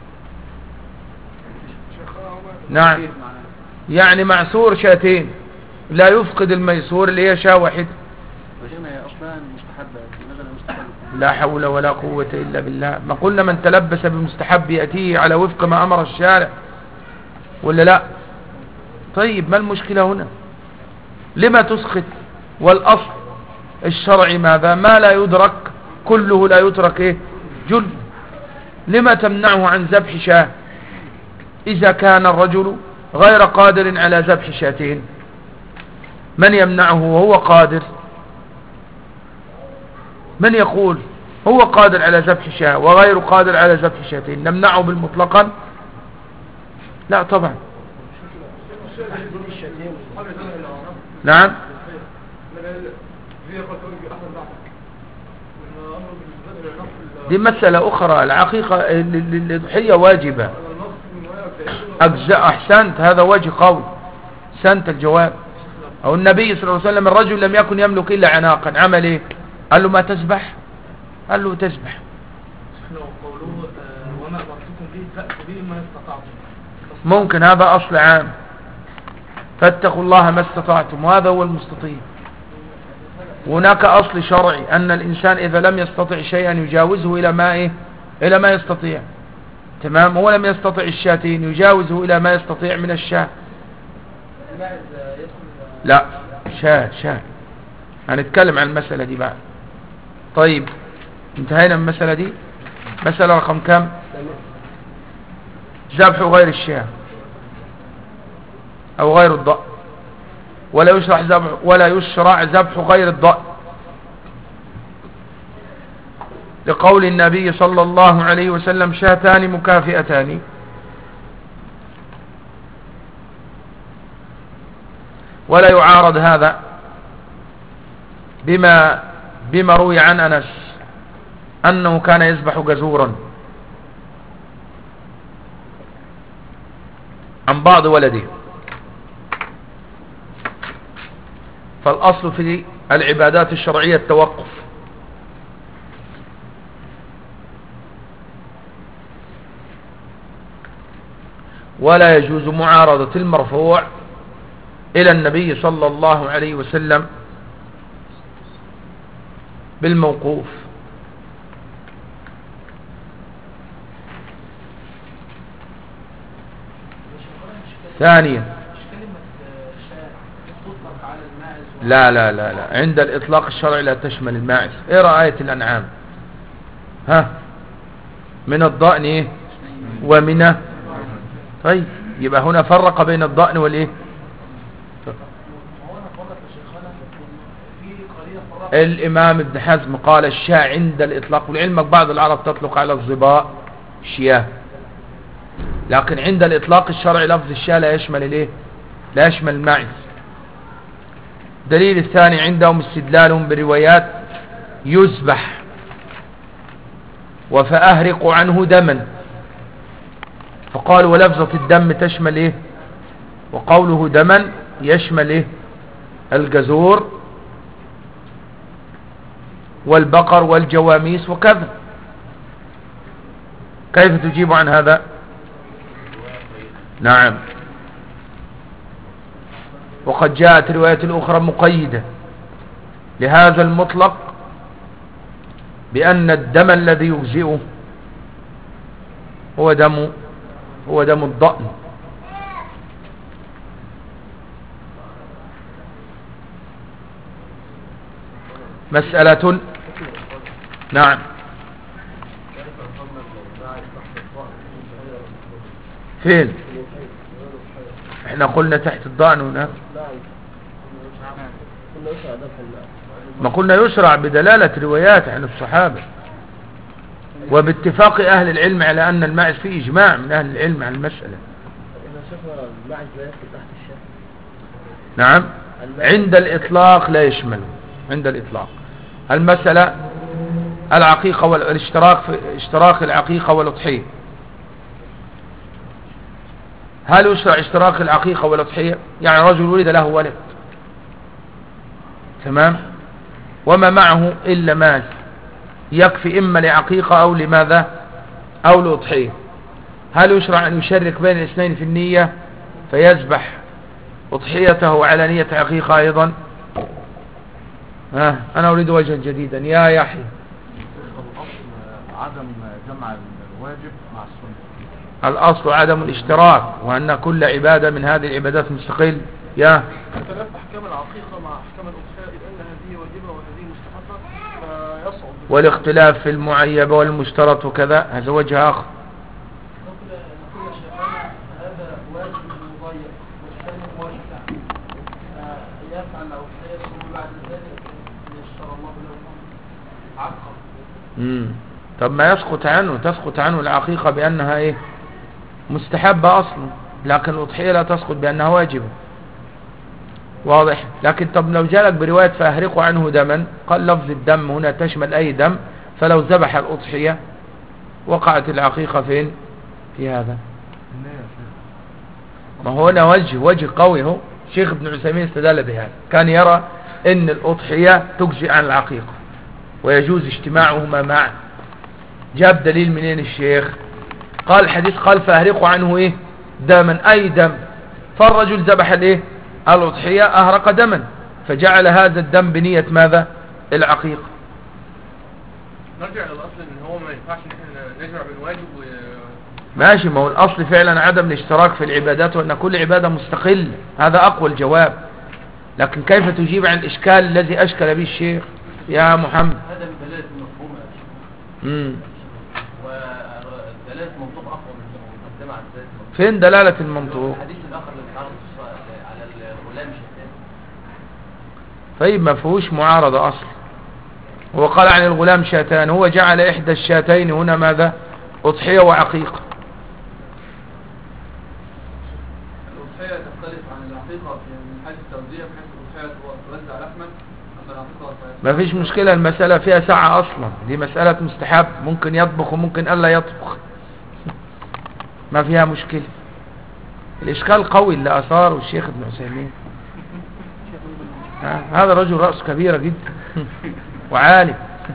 نعم، يعني معسور شاتين لا يفقد الميسور اللي هي شاة واحدة. لا حول ولا قوة إلا بالله. ما قلنا من تلبس بمستحب يأتيه على وفق ما أمر الشارع ولا لا؟ طيب ما المشكلة هنا؟ لما تسخط؟ والأصل الشرعي ماذا؟ ما لا يدرك كله لا يترك ايه جل. لما تمنعه عن ذبح شاة إذا كان الرجل غير قادر على ذبح شاتين؟ من يمنعه وهو قادر؟ من يقول هو قادر على ذبح شاة وغير قادر على ذبح شاتين، نمنعه بالمطلقا؟ لا طبعا. نعم. دي مسألة أخرى. العقيقة الضحية واجبة. أجزاء. أحسنت، هذا وجه قول. أحسنت الجواب. أو النبي صلى الله عليه وسلم الرجل لم يكن يملك إلا عناقا، عمل إيه؟ قال له ما تسبح؟ قال له تسبح. ممكن هذا أصل عام، فاتقوا الله ما استطعتم، وهذا هو المستطيع. هناك أصل شرعي أن الإنسان إذا لم يستطع شيئا يجاوزه إلى ما إيه؟ إلى ما يستطيع. تمام. هو لم يستطع الشاتين يجاوزه إلى ما يستطيع من الشاة. لا شاة. هنتكلم عن المسألة دي بعد. طيب انتهينا من المسألة دي. مسألة رقم كم؟ ذبح غير الشاة أو غير الضأن. ولا يشرع ذبح غير الضأن لقول النبي صلى الله عليه وسلم شاتان مكافئتان. ولا يعارض هذا بما روي عن أنس أنه كان يذبح جزورا عن بعض ولده. فالأصل في العبادات الشرعية التوقف. ولا يجوز معارضة المرفوع إلى النبي صلى الله عليه وسلم بالموقوف. ثانيا لا لا لا لا، عند الإطلاق الشرعي لا تشمل الماعز. اقرأ آية الأنعام. من الضأن ايه ومن. طيب يبقى هنا فرق بين الضأن والايه. الإمام ابن حزم قال الشاة عند الإطلاق، ولعلمك بعض العرب تطلق على الظباء شياه، لكن عند الإطلاق الشرعي لفظ الشاة لا يشمل الايه، لا يشمل الماعز. دليل الثاني عندهم استدلالهم بروايات يذبح وفأهرق عنه دما، فقالوا ولفظة الدم تشمل ايه، وقوله دما يشمل ايه، الجزور والبقر والجواميس وكذا. كيف تجيب عن هذا؟ نعم، وقد جاءت رواية الأخرى مقيدة لهذا المطلق بأن الدم الذي يجزئه هو دم الضأن. مسألة. نعم، فين احنا قلنا تحت الضأن هنا؟ ما قلنا يشرع بدلالة روايات عن الصحابة وباتفاق أهل العلم على أن الماعز فيه إجماع من أهل العلم عن المسألة. نعم، عند الإطلاق لا يشمل. عند الإطلاق المسألة العقيقة والاشتراك في اشتراك العقيقة والأضحية. هل يشرع اشتراك العقيقة والأضحية؟ يعني رجل ولد له ولد، تمام، وما معه إلا مال يكفي إما لعقيقة أو لماذا أو لأضحية. هل يشرع أن يشرك بين الاثنين في النية فيذبح أضحيته على نية عقيقة أيضا؟ أنا أريد وجها جديدا يا يحيى. عدم جمع الواجب مع السنة. الأصل عدم الاشتراك، وأن كل عبادة من هذه العبادات مستقل. يا اختلاف أحكام العقيقة مع أحكام الأضحية، إذ أن هذه واجبة وهذه مستحبة فيصعب. والاختلاف في المعيب والمشترط وكذا هذا وجه آخر. نقول شيخنا هذا واجب مضيق والثاني موسع، يفعل الأضحية ثم بعد ذلك يشترى الله له عقب. طب ما تسقط عنه العقيقة بأنها ايه، مستحبة أصلا، لكن الأضحية لا تسقط بأنها واجبة. واضح؟ لكن طب لو جالك برواية فأهرقوا عنه دما، قال لفظ الدم هنا تشمل أي دم، فلو ذبح الأضحية وقعت العقيقة فين في هذا؟ ما هو هنا وجه قوي. هو شيخ ابن عثيمين استدل بهذا، كان يرى ان الأضحية تجزي عن العقيقة ويجوز اجتماعهما معا. جاب دليل منين الشيخ؟ قال الحديث قال فأهرقوا عنه ايه دما، اي دم، فالرجل ذبح الايه الأضحية أهرق دما، فجعل هذا الدم بنية ماذا؟ العقيقة. نرجع للأصل ان هو ما ينفعش نجمع بين واجب ماشي، ما هو الأصل فعلا عدم الاشتراك في العبادات وأن كل عبادة مستقل، هذا أقوى الجواب. لكن كيف تجيب عن الإشكال الذي أشكل به الشيخ يا محمد؟ هذا من دلالة المفهوم ودلالة المنطوق أقوى من المقدمة على الذات. فين دلالة المنطوق؟ الحديث الآخر اللي اتعرض على الغلام شتان. طيب ما فيهوش معارضة أصلا. هو قال عن الغلام شاتان، هو جعل إحدى الشاتين هنا ماذا؟ أضحية وعقيقة. الأضحية تختلف عن العقيقة من حيث التوزيع، بحيث الأضحية توزع لحما، أما العقيقة ما فيش مشكلة، المسألة فيها ساعة أصلا، دي مسألة مستحب، ممكن يطبخ وممكن ألا يطبخ، ما فيها مشكلة. الإشكال قوي اللي أثاره الشيخ ابن عثيمين، هذا رجل رأس كبيرة جدا وعالم،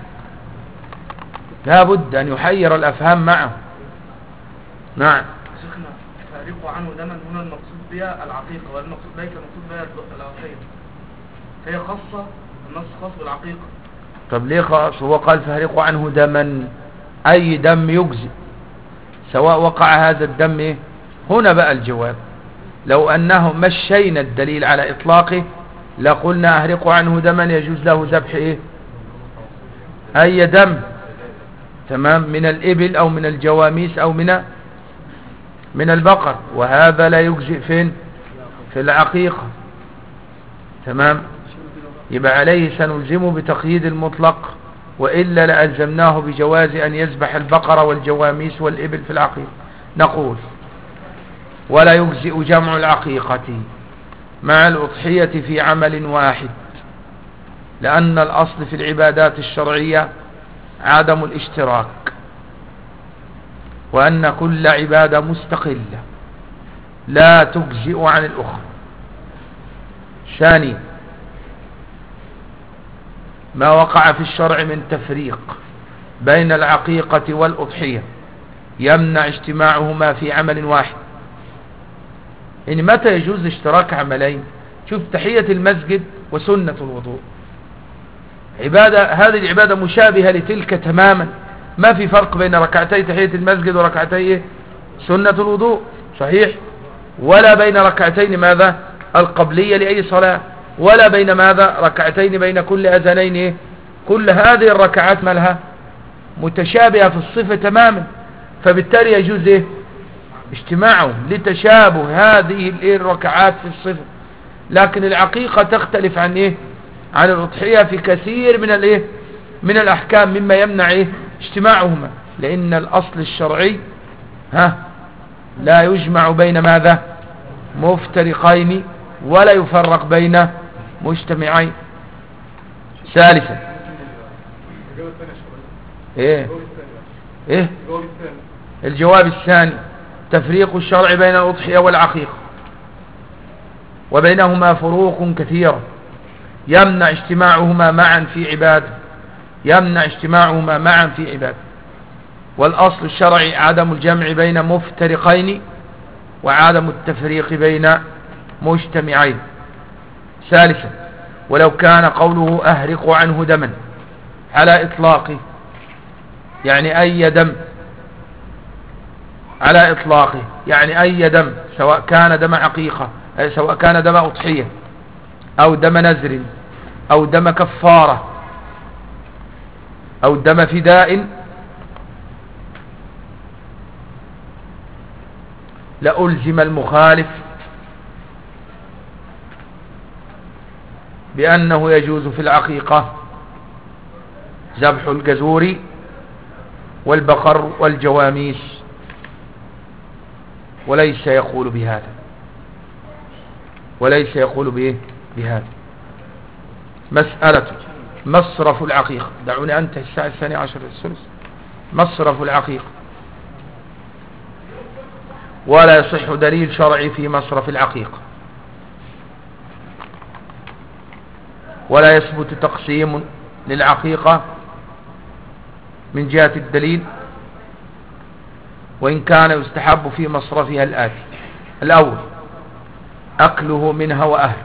لا بد أن يحير الأفهام معه. نعم. شيخنا فارقوا عنه دما هنا المقصود بها العقيقة، والمقصود ليس المقصود بها الأضحية، هي خاصة، النص خاص بالعقيقة. طب ليه خاص؟ هو قال فارقوا عنه دما، أي دم يجزي سواء وقع هذا الدم إيه؟ هنا بقى الجواب، لو أنه مشينا الدليل على إطلاقه لقلنا أهرقوا عنه دما يجوز له ذبح إيه؟ أي دم، تمام، من الإبل أو من الجواميس أو من البقر، وهذا لا يجزئ فين؟ في العقيقة، تمام. يبقى عليه سنلزمه بتقييد المطلق، وإلا لألزمناه بجواز أن يذبح البقر والجواميس والإبل في العقيقة. نقول ولا يجزئ جمع العقيقة مع الأضحية في عمل واحد، لأن الأصل في العبادات الشرعية عدم الاشتراك، وأن كل عبادة مستقلة لا تجزئ عن الأخرى. ثانيا، ما وقع في الشرع من تفريق بين العقيقة والأضحية يمنع اجتماعهما في عمل واحد. إن متى يجوز اشتراك عملين؟ شوف تحية المسجد وسنة الوضوء، عبادة، هذه العبادة مشابهة لتلك تماما، ما في فرق بين ركعتي تحية المسجد وركعتي سنة الوضوء، صحيح؟ ولا بين ركعتين ماذا القبلية لأي صلاة، ولا بين ماذا ركعتين بين كل أذانين. كل هذه الركعات مالها متشابهة في الصفة تماما، فبالتالي يجوز اجتماعهم لتشابه هذه الركعات في الصفة. لكن العقيقة تختلف عن عن الأضحية في كثير من الأحكام مما يمنع اجتماعهما، لأن الأصل الشرعي لا يجمع بين ماذا مفترقين ولا يفرق بين مجتمعين. ثالثا الجواب الثاني تفريق الشرع بين الأضحية والعقيقة، وبينهما فروق كثيرة يمنع اجتماعهما معا في عبادة، والأصل الشرعي عدم الجمع بين مفترقين وعدم التفريق بين مجتمعين. ثالثا، ولو كان قوله أهرق عنه دما على إطلاقه، يعني أي دم على إطلاقه، يعني أي دم، سواء كان دم عقيقة، سواء كان دم أضحية أو دم نذر أو دم كفارة أو دم فداء، لألزم المخالف بأنه يجوز في العقيقة ذبح الجزور والبقر والجواميس، وليس يقول بهذا. مسألة مصرف العقيقة، دعوني أنتهي الساعة 12:30. مصرف العقيقة، ولا يصح دليل شرعي في مصرف العقيقة، ولا يثبت تقسيم للعقيقة من جهة الدليل، وإن كان يستحب في مصرفها الآتي: الأول أكله منها وأهله،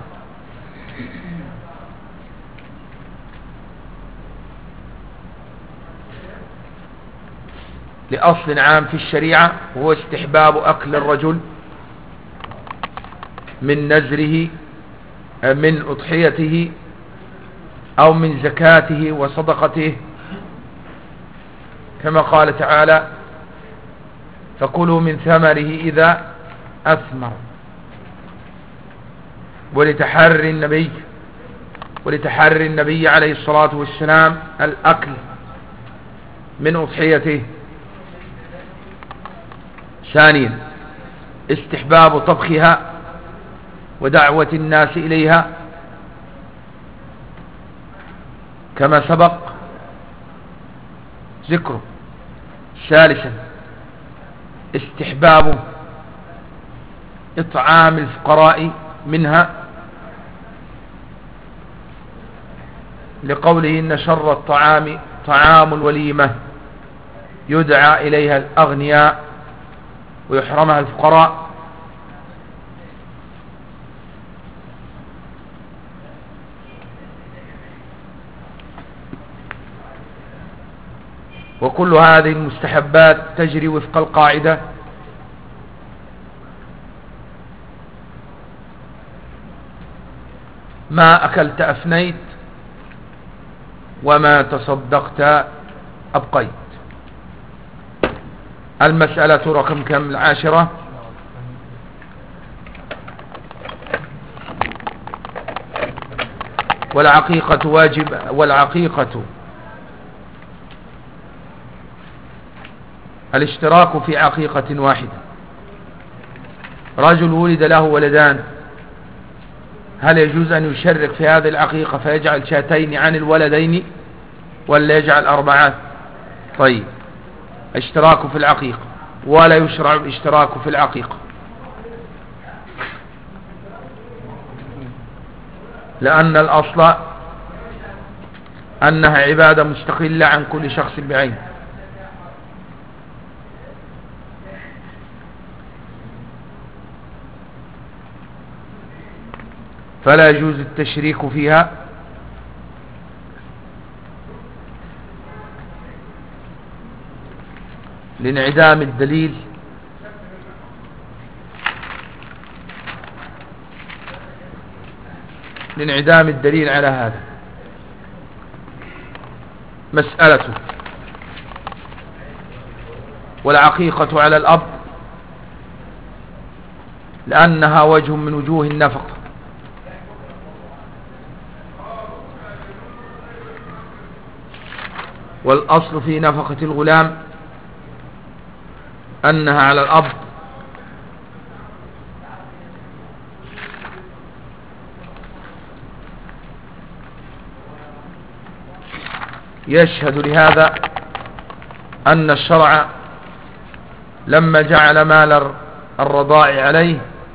لأصل عام في الشريعة وهو استحباب أكل الرجل من نذره من أضحيته أو من زكاته وصدقته، كما قال تعالى: فكلوا من ثمره إذا أثمر. ولتحري النبي عليه الصلاة والسلام الأكل من أضحيته. ثانيا استحباب طبخها ودعوة الناس إليها كما سبق ذكره. ثالثا استحباب إطعام الفقراء منها، لقوله إن شر الطعام طعام الوليمة يدعى إليها الأغنياء ويحرمها الفقراء. وكل هذه المستحبات تجري وفق القاعدة ما أكلت أفنيت وما تصدقت أبقيت. المسألة رقم كم؟ 10. والعقيقة واجب، والعقيقة الاشتراك في عقيقة واحدة. رجل ولد له ولدان، هل يجوز أن يشرك في هذه العقيقة فيجعل شاتين عن الولدين ولا يجعل 4؟ طيب، اشتراك في العقيقة، ولا يشرع الاشتراك في العقيقة، لأن الأصل أنها عبادة مستقلة عن كل شخص بعينه. فلا يجوز التشريك فيها، لانعدام الدليل على هذا. مسألة والعقيقة على الأب لأنها وجه من وجوه النفقة، والأصل في نفقة الغلام أنها على الأب، يشهد لهذا أن الشرع لما جعل مال الرضاع عليه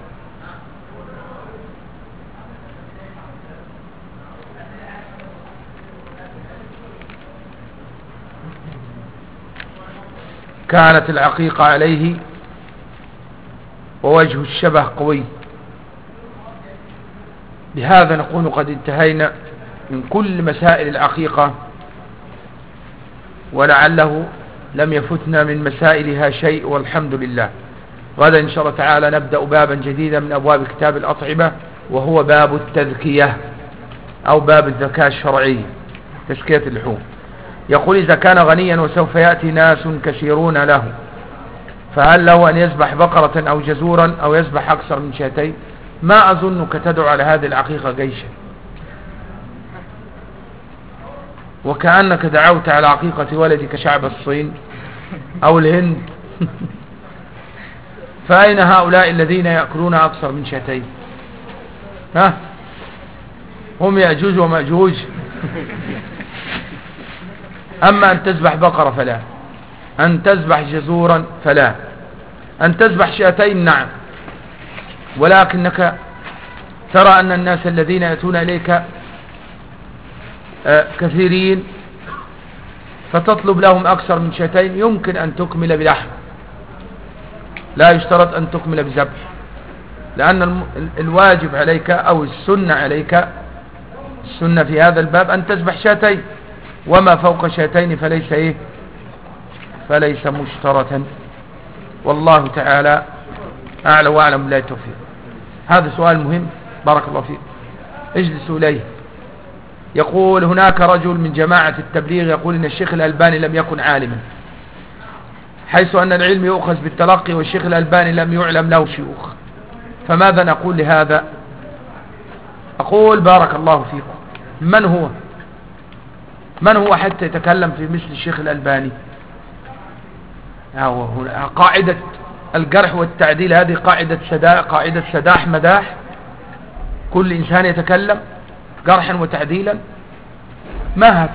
كانت العقيقة عليه، ووجه الشبه قوي. بهذا نكون قد انتهينا من كل مسائل العقيقة، ولعله لم يفتنا من مسائلها شيء، والحمد لله. غدا إن شاء الله تعالى نبدأ بابا جديدا من أبواب كتاب الأطعمة، وهو باب التذكية أو باب الزكاة الشرعية، تزكية اللحوم. يقول إذا كان غنيا وسوف يأتي ناس كثيرون له، فهل له أن يذبح بقرة أو جزورا أو يذبح أكثر من شاتين؟ ما أظنك تدعو على هذه العقيقة جيشا، وكأنك دعوت على عقيقة ولدك شعب الصين أو الهند. فأين هؤلاء الذين يأكلون أكثر من شاتين؟ ها؟ هم يأجوج ومأجوج. أما أن تذبح بقرة فلا، أن تذبح جزورا فلا، أن تذبح شاتين نعم، ولكنك ترى أن الناس الذين يأتون إليك كثيرين، فتطلب لهم أكثر من شاتين، يمكن أن تكمل بلحم، لا يشترط أن تكمل بذبح، لأن الواجب عليك أو السنة عليك، السنة في هذا الباب أن تذبح شاتين، وما فوق شاتين فليس مشترطا. والله تعالى أعلى وأعلم بالله التوفيق. هذا سؤال مهم، بارك الله فيك، اجلسوا إليه. يقول هناك رجل من جماعة التبليغ يقول إن الشيخ الألباني لم يكن عالما، حيث أن العلم يؤخذ بالتلقي، والشيخ الألباني لم يعلم له شيوخ، فماذا نقول لهذا؟ أقول بارك الله فيكم، من هو حتى يتكلم في مثل الشيخ الألباني؟ قاعدة الجرح والتعديل هذه قاعدة سداح مداح، كل إنسان يتكلم جرحا وتعديلا؟ ما هذا؟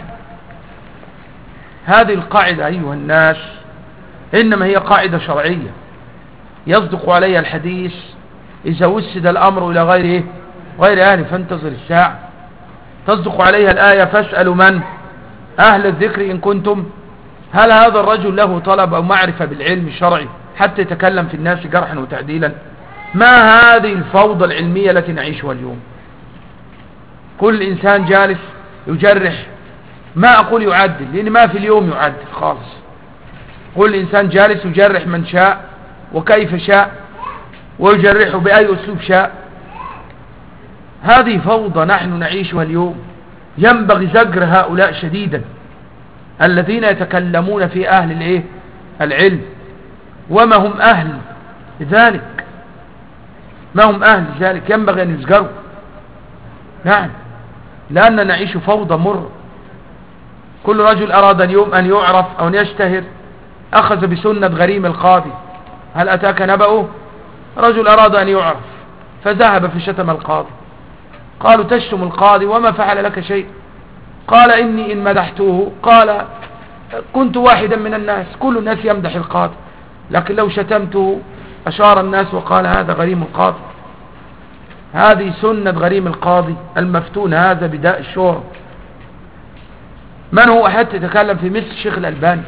هذه القاعدة أيها الناس إنما هي قاعدة شرعية يصدق عليها الحديث إذا وسد الأمر إلى غير أهله فانتظر الساعة. تصدق عليها الآية فاسألوا من أهل الذكر إن كنتم. هل هذا الرجل له طلب أو معرفة بالعلم الشرعي حتى يتكلم في الناس جرحا وتعديلا؟ ما هذه الفوضى العلمية التي نعيشها اليوم؟ كل إنسان جالس يجرح، ما أقول يعدل لأن ما في اليوم يعدل خالص. كل إنسان جالس يجرح من شاء وكيف شاء ويجرحه بأي أسلوب شاء. هذه فوضى نحن نعيشها اليوم. ينبغي زجر هؤلاء شديدا الذين يتكلمون في أهل العلم وما هم أهل ذلك، ما هم أهل ذلك، ينبغي أن يزجروا. نعم، لأننا نعيش فوضى مر. كل رجل أراد اليوم أن يعرف أو أن يشتهر أخذ بسنة غريم القاضي. هل أتاك نبأه؟ رجل أراد أن يعرف فذهب في شتم القاضي. قالوا تشتم القاضي وما فعل لك شيء؟ قال إني إن مدحته قال كنت واحدا من الناس، كل الناس يمدح القاضي، لكن لو شتمته أشار الناس وقال هذا غريم القاضي. هذه سنة غريم القاضي المفتون هذا بداء الشهرة. من هو حتى يتكلم في مثل الشيخ الألباني؟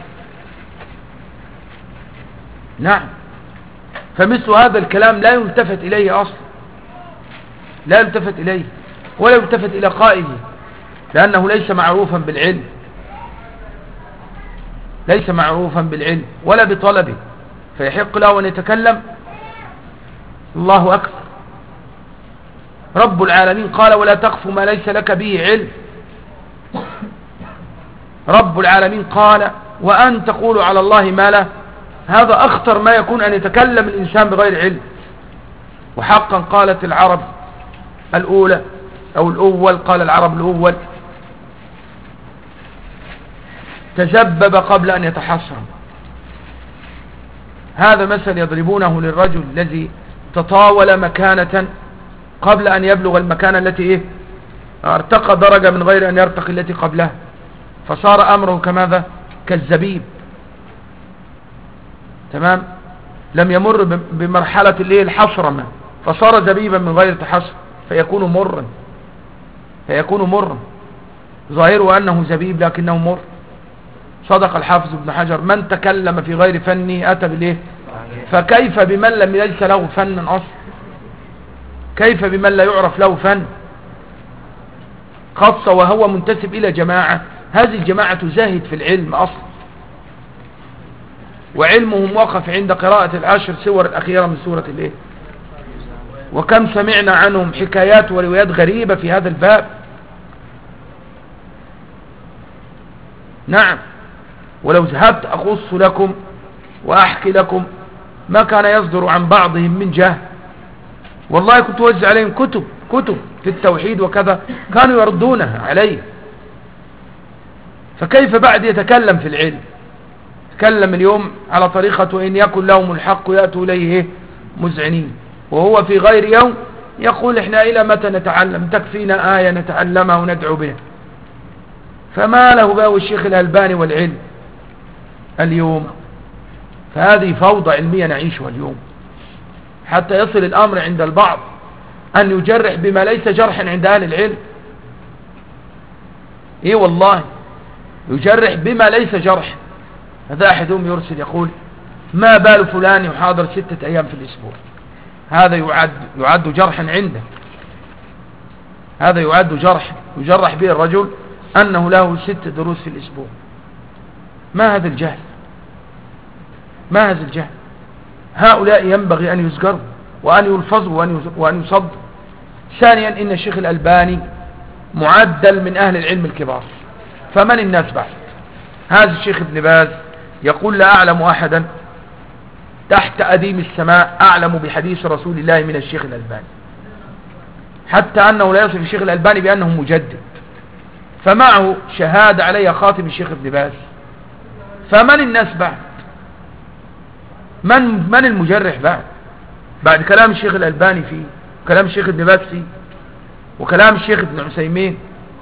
نعم، فمثل هذا الكلام لا يلتفت إليه أصلا، لا يلتفت إليه ولا يلتفت إلى قائله، لأنه ليس معروفا بالعلم، ليس معروفا بالعلم ولا بطلبه، فيحق له أن يتكلم. الله أكبر. رب العالمين قال ولا تقف ما ليس لك به علم. رب العالمين قال وأن تقولوا على الله ما لا. هذا أخطر ما يكون أن يتكلم الإنسان بغير علم. وحقا قالت العرب الأولى أو الأول، قال العرب الأول تسبب قبل أن يتحصن. هذا مثل يضربونه للرجل الذي تطاول مكانة قبل أن يبلغ المكانة التي ارتقى درجة من غير أن يرتقي التي قبلها، فصار أمره كماذا؟ كالزبيب. تمام، لم يمر بمرحلة الحصرمة فصار زبيبا من غير تحصر فيكون مرا، فيكون مرا ظاهره أنه زبيب لكنه مر. صدق الحافظ ابن حجر من تكلم في غير فنه أتى بالإيه؟ فكيف بمن لم ليس له فن أصلا؟ كيف بمن لا يعرف له فن؟ خاصة وهو منتسب إلى جماعة، هذه الجماعة تزاهد في العلم أصلا، وعلمهم وقف عند قراءة العشر سور الأخيرة من سورة الإيه؟ وكم سمعنا عنهم حكايات وروايات غريبة في هذا الباب. نعم، ولو ذهبت أقص لكم وأحكي لكم ما كان يصدر عن بعضهم من جهل. والله كنت أوزع عليهم كتب في التوحيد وكذا كانوا يردونها علي. فكيف بعد يتكلم في العلم؟ تكلم اليوم على طريقة وإن يكن لهم الحق يأتوا إليه مذعنين، وهو في غير يوم يقول إحنا إلى متى نتعلم؟ تكفينا آية نتعلمها وندعو بها. فما له بقى الشيخ الألباني والعلم اليوم؟ فهذه فوضى علمية نعيشها اليوم، حتى يصل الأمر عند البعض أن يجرح بما ليس جرحا عند أهل العلم. إيه والله، يجرح بما ليس جرح. هذا أحدهم يرسل يقول ما بال فلان يحاضر 6 أيام في الأسبوع؟ هذا يعد جرحا عنده، هذا يعد جرح يجرح به الرجل أنه له 6 دروس في الأسبوع. ما هذا الجهل؟ ما هذا الجهل؟ هؤلاء ينبغي أن يزجروا وأن يلفظوا وأن يصدوا. ثانيا إن الشيخ الألباني معدل من أهل العلم الكبار، فمن الناس بعد؟ هذا الشيخ ابن باز يقول لا أعلم أحدا تحت أديم السماء أعلم بحديث رسول الله من الشيخ الألباني، حتى أنه لا يصف الشيخ الألباني بأنه مجدد، فمعه شهادة عليها خاتم الشيخ ابن باز. فمن الناس بعد؟ من المجرح بعد كلام الشيخ الألباني فيه، كلام الشيخ ابن باز فيه؟ وكلام الشيخ ابن عثيمين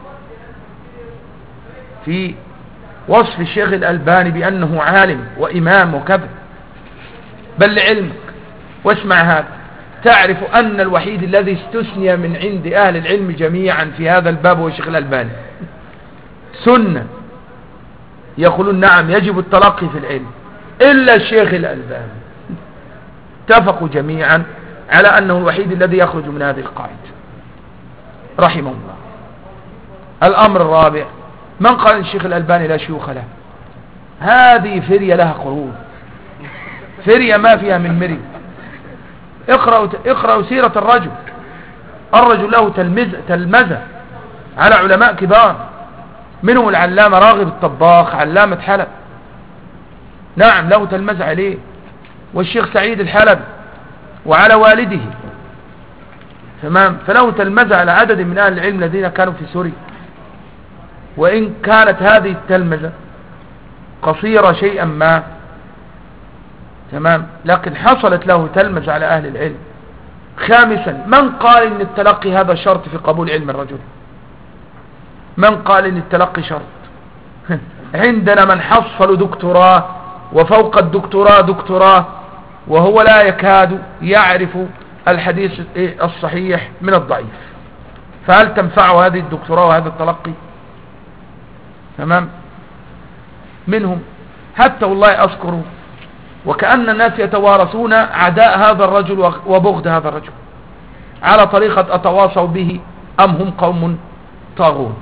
في وصف الشيخ الألباني بأنه عالم وإمام وكذا. بل لعلمك واسمع هذا، تعرف أن الوحيد الذي استثني من عند أهل العلم جميعا في هذا الباب هو الشيخ الألباني. سنة يقولون نعم يجب التلقي في العلم، إلا الشيخ الألباني اتفقوا جميعا على أنه الوحيد الذي يخرج من هذه القاعدة رحمه الله. الأمر الرابع، من قال إن الشيخ الألباني لا شيوخ له؟ هذه فرية لها قرون، فرية ما فيها من مري. اقرأوا سيرة الرجل له تلمذة على علماء كبار، منهم العلامة راغب الطباخ علامة حلب، نعم له تلمذة عليه، والشيخ سعيد الحلبي وعلى والده، تمام. فله تلمذة على عدد من أهل العلم الذين كانوا في سوريا، وإن كانت هذه التلمذة قصيرة شيئا ما، تمام، لكن حصلت له تلمذة على أهل العلم. خامسا، من قال إن التلقي هذا شرط في قبول علم الرجل؟ من قال إن التلقي شرط؟ عندنا من حصل دكتوراه وفوق الدكتوراه دكتوراه وهو لا يكاد يعرف الحديث الصحيح من الضعيف، فهل تنفع هذه الدكتوراه وهذا التلقي؟ تمام. منهم حتى والله أذكره وكأن الناس يتوارثون عداء هذا الرجل وبغض هذا الرجل على طريقة أتواصوا به أم هم قوم طاغون.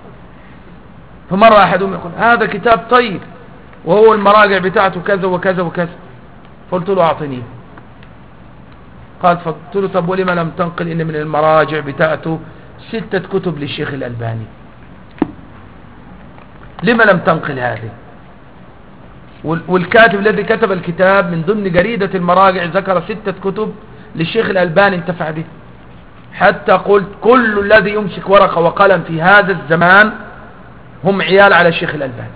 فمرة أحدهم يقول هذا كتاب طيب وهو المراجع بتاعته كذا وكذا وكذا، قلت له أعطني، قال فقلت له طب ولما لم تنقل إن من المراجع بتاعته 6 كتب للشيخ الألباني، لما لم تنقل هذه؟ والكاتب الذي كتب الكتاب من ضمن جريدة المراجع ذكر 6 كتب للشيخ الألباني انتفع به، حتى قلت كل الذي يمسك ورقة وقلم في هذا الزمان هم عيال على الشيخ الألباني،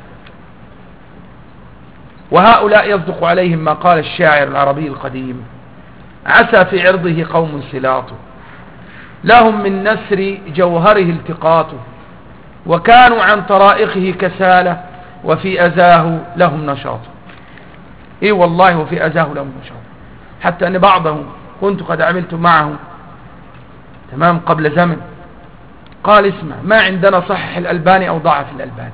وهؤلاء يصدق عليهم ما قال الشاعر العربي القديم: عسى في عرضه قوم سلاط لهم من نسر جوهره التقاط، وكانوا عن طرائقه كسالة وفي أذاه لهم نشاط. ايه والله وفي أذاه لهم نشاط، حتى أن بعضهم كنت قد عملت معه تمام قبل زمن، قال اسمع ما عندنا صحح الألباني أو ضعف الألباني،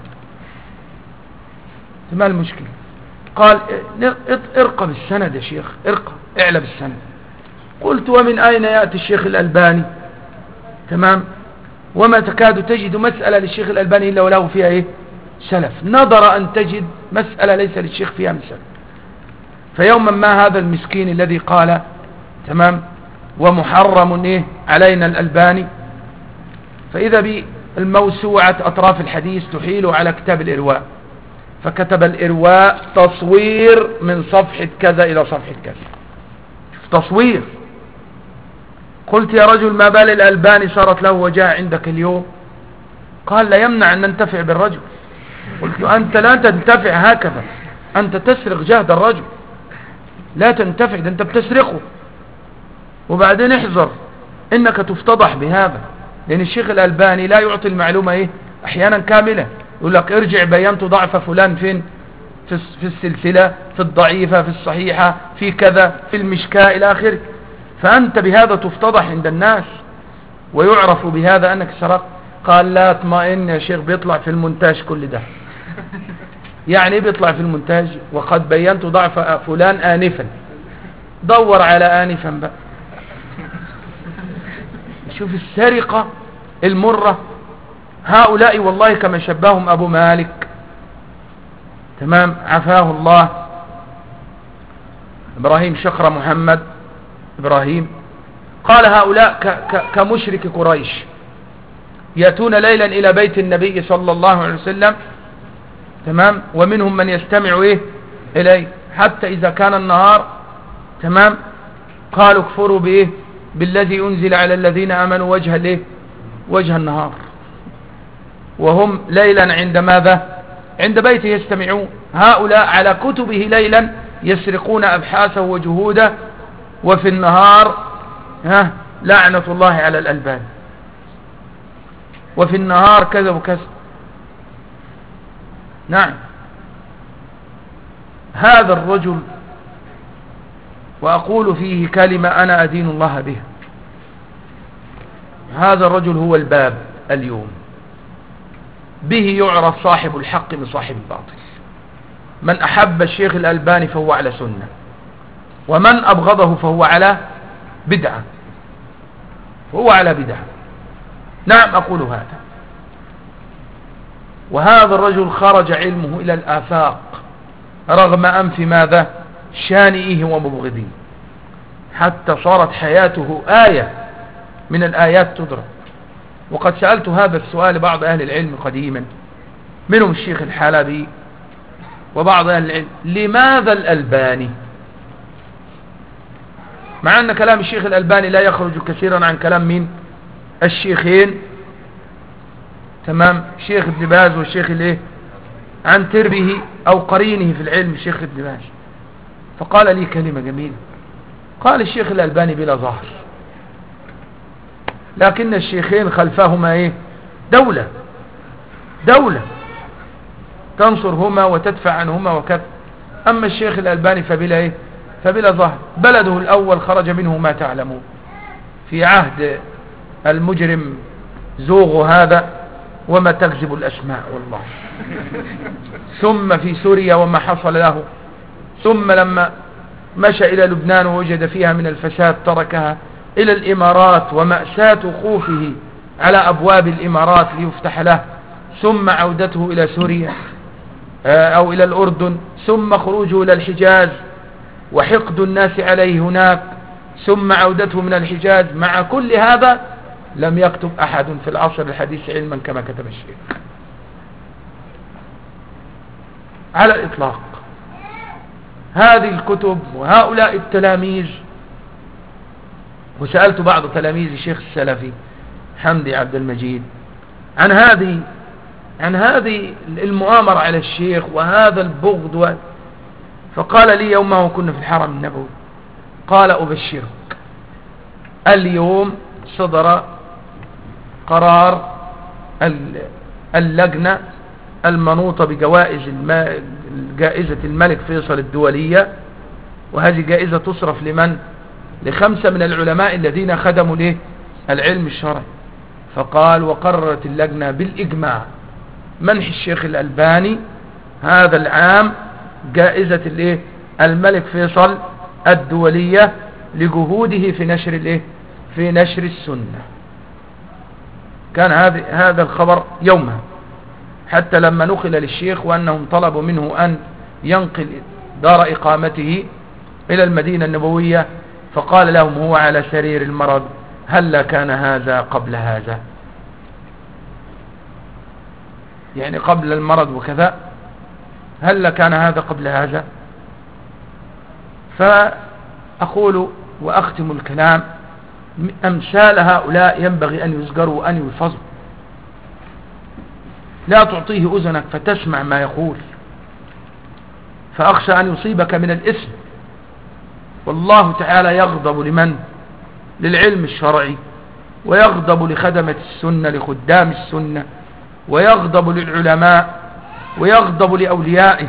ما المشكلة؟ قال ارقى بالسند يا شيخ، ارقى اعلى بالسند. قلت ومن أين يأتي الشيخ الألباني؟ تمام. وما تكاد تجد مسألة للشيخ الألباني إلا وله فيها ايه؟ سلف. نظر أن تجد مسألة ليس للشيخ فيها من سلف. فيوما ما هذا المسكين الذي قال تمام ومحرم ايه علينا الألباني، فإذا بالموسوعة أطراف الحديث تحيل على كتاب الإرواء، فكتب الإرواء تصوير من صفحة كذا إلى صفحة كذا، تصوير. قلت يا رجل ما بال الألباني صارت له وجاء عندك اليوم؟ قال لا يمنع أن ننتفع بالرجل. قلت أنت لا تنتفع هكذا، أنت تسرق جهد الرجل، لا تنتفع، ده أنت بتسرقه. وبعدين احذر إنك تفتضح بهذا، لأن الشيخ الألباني لا يعطي المعلومة ايه أحيانا كاملة، يقول لك ارجع بينت ضعف فلان فين؟ في السلسلة، في الضعيفة، في الصحيحة، في كذا، في المشكاة إلى آخره. فأنت بهذا تفتضح عند الناس ويعرف بهذا أنك سرقت. قال لا اطمئن يا شيخ، بيطلع في المونتاج كل ده. يعني ايه بيطلع في المونتاج؟ وقد بينت ضعف فلان آنفا. دور على آنفا بقى، شوف السرقة المرة. هؤلاء والله كما شبههم أبو مالك تمام عفاه الله، إبراهيم شقرة محمد إبراهيم، قال هؤلاء كمشرك قريش يأتون ليلا إلى بيت النبي صلى الله عليه وسلم تمام، ومنهم من يستمع إيه إليه، حتى إذا كان النهار تمام قالوا اكفروا بإيه بالذي أنزل على الذين آمنوا وجه الإيه وجه النهار، وهم ليلا عند ماذا؟ عند بيته يستمعون. هؤلاء على كتبه ليلا يسرقون أبحاثه وجهوده، وفي النهار لعنة الله على الألباني. وفي النهار كذا وكذا. نعم، هذا الرجل، وأقول فيه كلمة أنا أدين الله بها، هذا الرجل هو الباب اليوم، به يعرف صاحب الحق من صاحب الباطل. من أحب الشيخ الألباني فهو على سنة، ومن أبغضه فهو على بدعة، هو على بدعة. نعم أقول هذا. وهذا الرجل خرج علمه إلى الآفاق رغم أنف ماذا؟ شانئه ومبغضيه، حتى صارت حياته آية من الآيات تدرك. وقد سألت هذا السؤال بعض أهل العلم قديما، منهم الشيخ الحلبي وبعض أهل العلم، لماذا الألباني؟ مع أن كلام الشيخ الألباني لا يخرج كثيرا عن كلام من الشيخين، تمام، الشيخ ابن باز والشيخ الايه عن تربه أو قرينه في العلم الشيخ ابن باز. فقال لي كلمة جميلة، قال الشيخ الألباني بلا ظهر، لكن الشيخين خلفهما ايه؟ دولة تنصرهما وتدفع عنهما وكذا. أما الشيخ الألباني فبلا ايه؟ فبلا ظهر. بلده الأول خرج منه ما تعلمون في عهد المجرم زوغ هذا، وما تكذب الأسماء والله. ثم في سوريا وما حصل له، ثم لما مشى إلى لبنان ووجد فيها من الفساد تركها، إلى الإمارات ومأساة خوفه على أبواب الإمارات ليفتح له، ثم عودته إلى سوريا أو إلى الأردن، ثم خروجه إلى الحجاز وحقد الناس عليه هناك، ثم عودته من الحجاز. مع كل هذا لم يكتب أحد في العصر الحديث علما كما كتب الشيخ على الإطلاق. هذه الكتب وهؤلاء التلاميذ، وسألت بعض تلاميذ الشيخ السلفي حمدي عبد المجيد عن هذه المؤامرة على الشيخ وهذا البغض، فقال لي يوم كنا في الحرم النبوي، قال أبشرك اليوم صدر قرار اللجنة المنوطة بجوائز جائزة الملك فيصل الدولية، وهذه جائزة تصرف لمن؟ ل5 من العلماء الذين خدموا له العلم الشرعي. فقال وقررت اللجنة بالإجماع منح الشيخ الألباني هذا العام جائزة الملك فيصل الدولية لجهوده في نشر السنة. كان هذا الخبر يومها، حتى لما نقل للشيخ وأنهم طلبوا منه أن ينقل دار إقامته إلى المدينة النبوية، فقال لهم هو على سرير المرض، هل كان هذا قبل هذا؟ يعني قبل المرض وكذا، هل كان هذا قبل هذا؟ فأقول وأختم الكلام، أمثال هؤلاء ينبغي أن يزجروا وأن يلفظوا. لا تعطيه أذنك فتسمع ما يقول، فأخشى أن يصيبك من الإثم. والله تعالى يغضب لمن؟ للعلم الشرعي، ويغضب لخدمة السنة لخدام السنة، ويغضب للعلماء، ويغضب لأوليائه.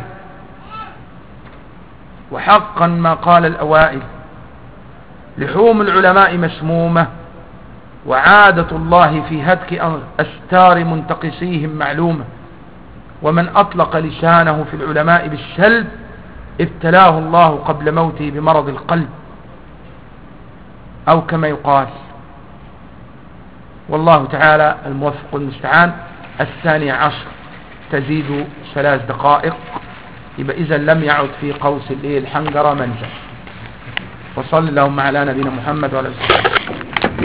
وحقا ما قال الأوائل، لحوم العلماء مسمومة، وعادة الله في هتك أستار منتقصيهم معلومة. ومن أطلق لسانه في العلماء بالسلب ابتلاه الله قبل موته بمرض القلب، أو كما يقال. والله تعالى الموفق المستعان. 12 تزيد 3 دقائق، يبقى إذا لم يعد في قوس الحنجرة منزل. وصل اللهم على نبينا محمد وعلى آله وصحبه.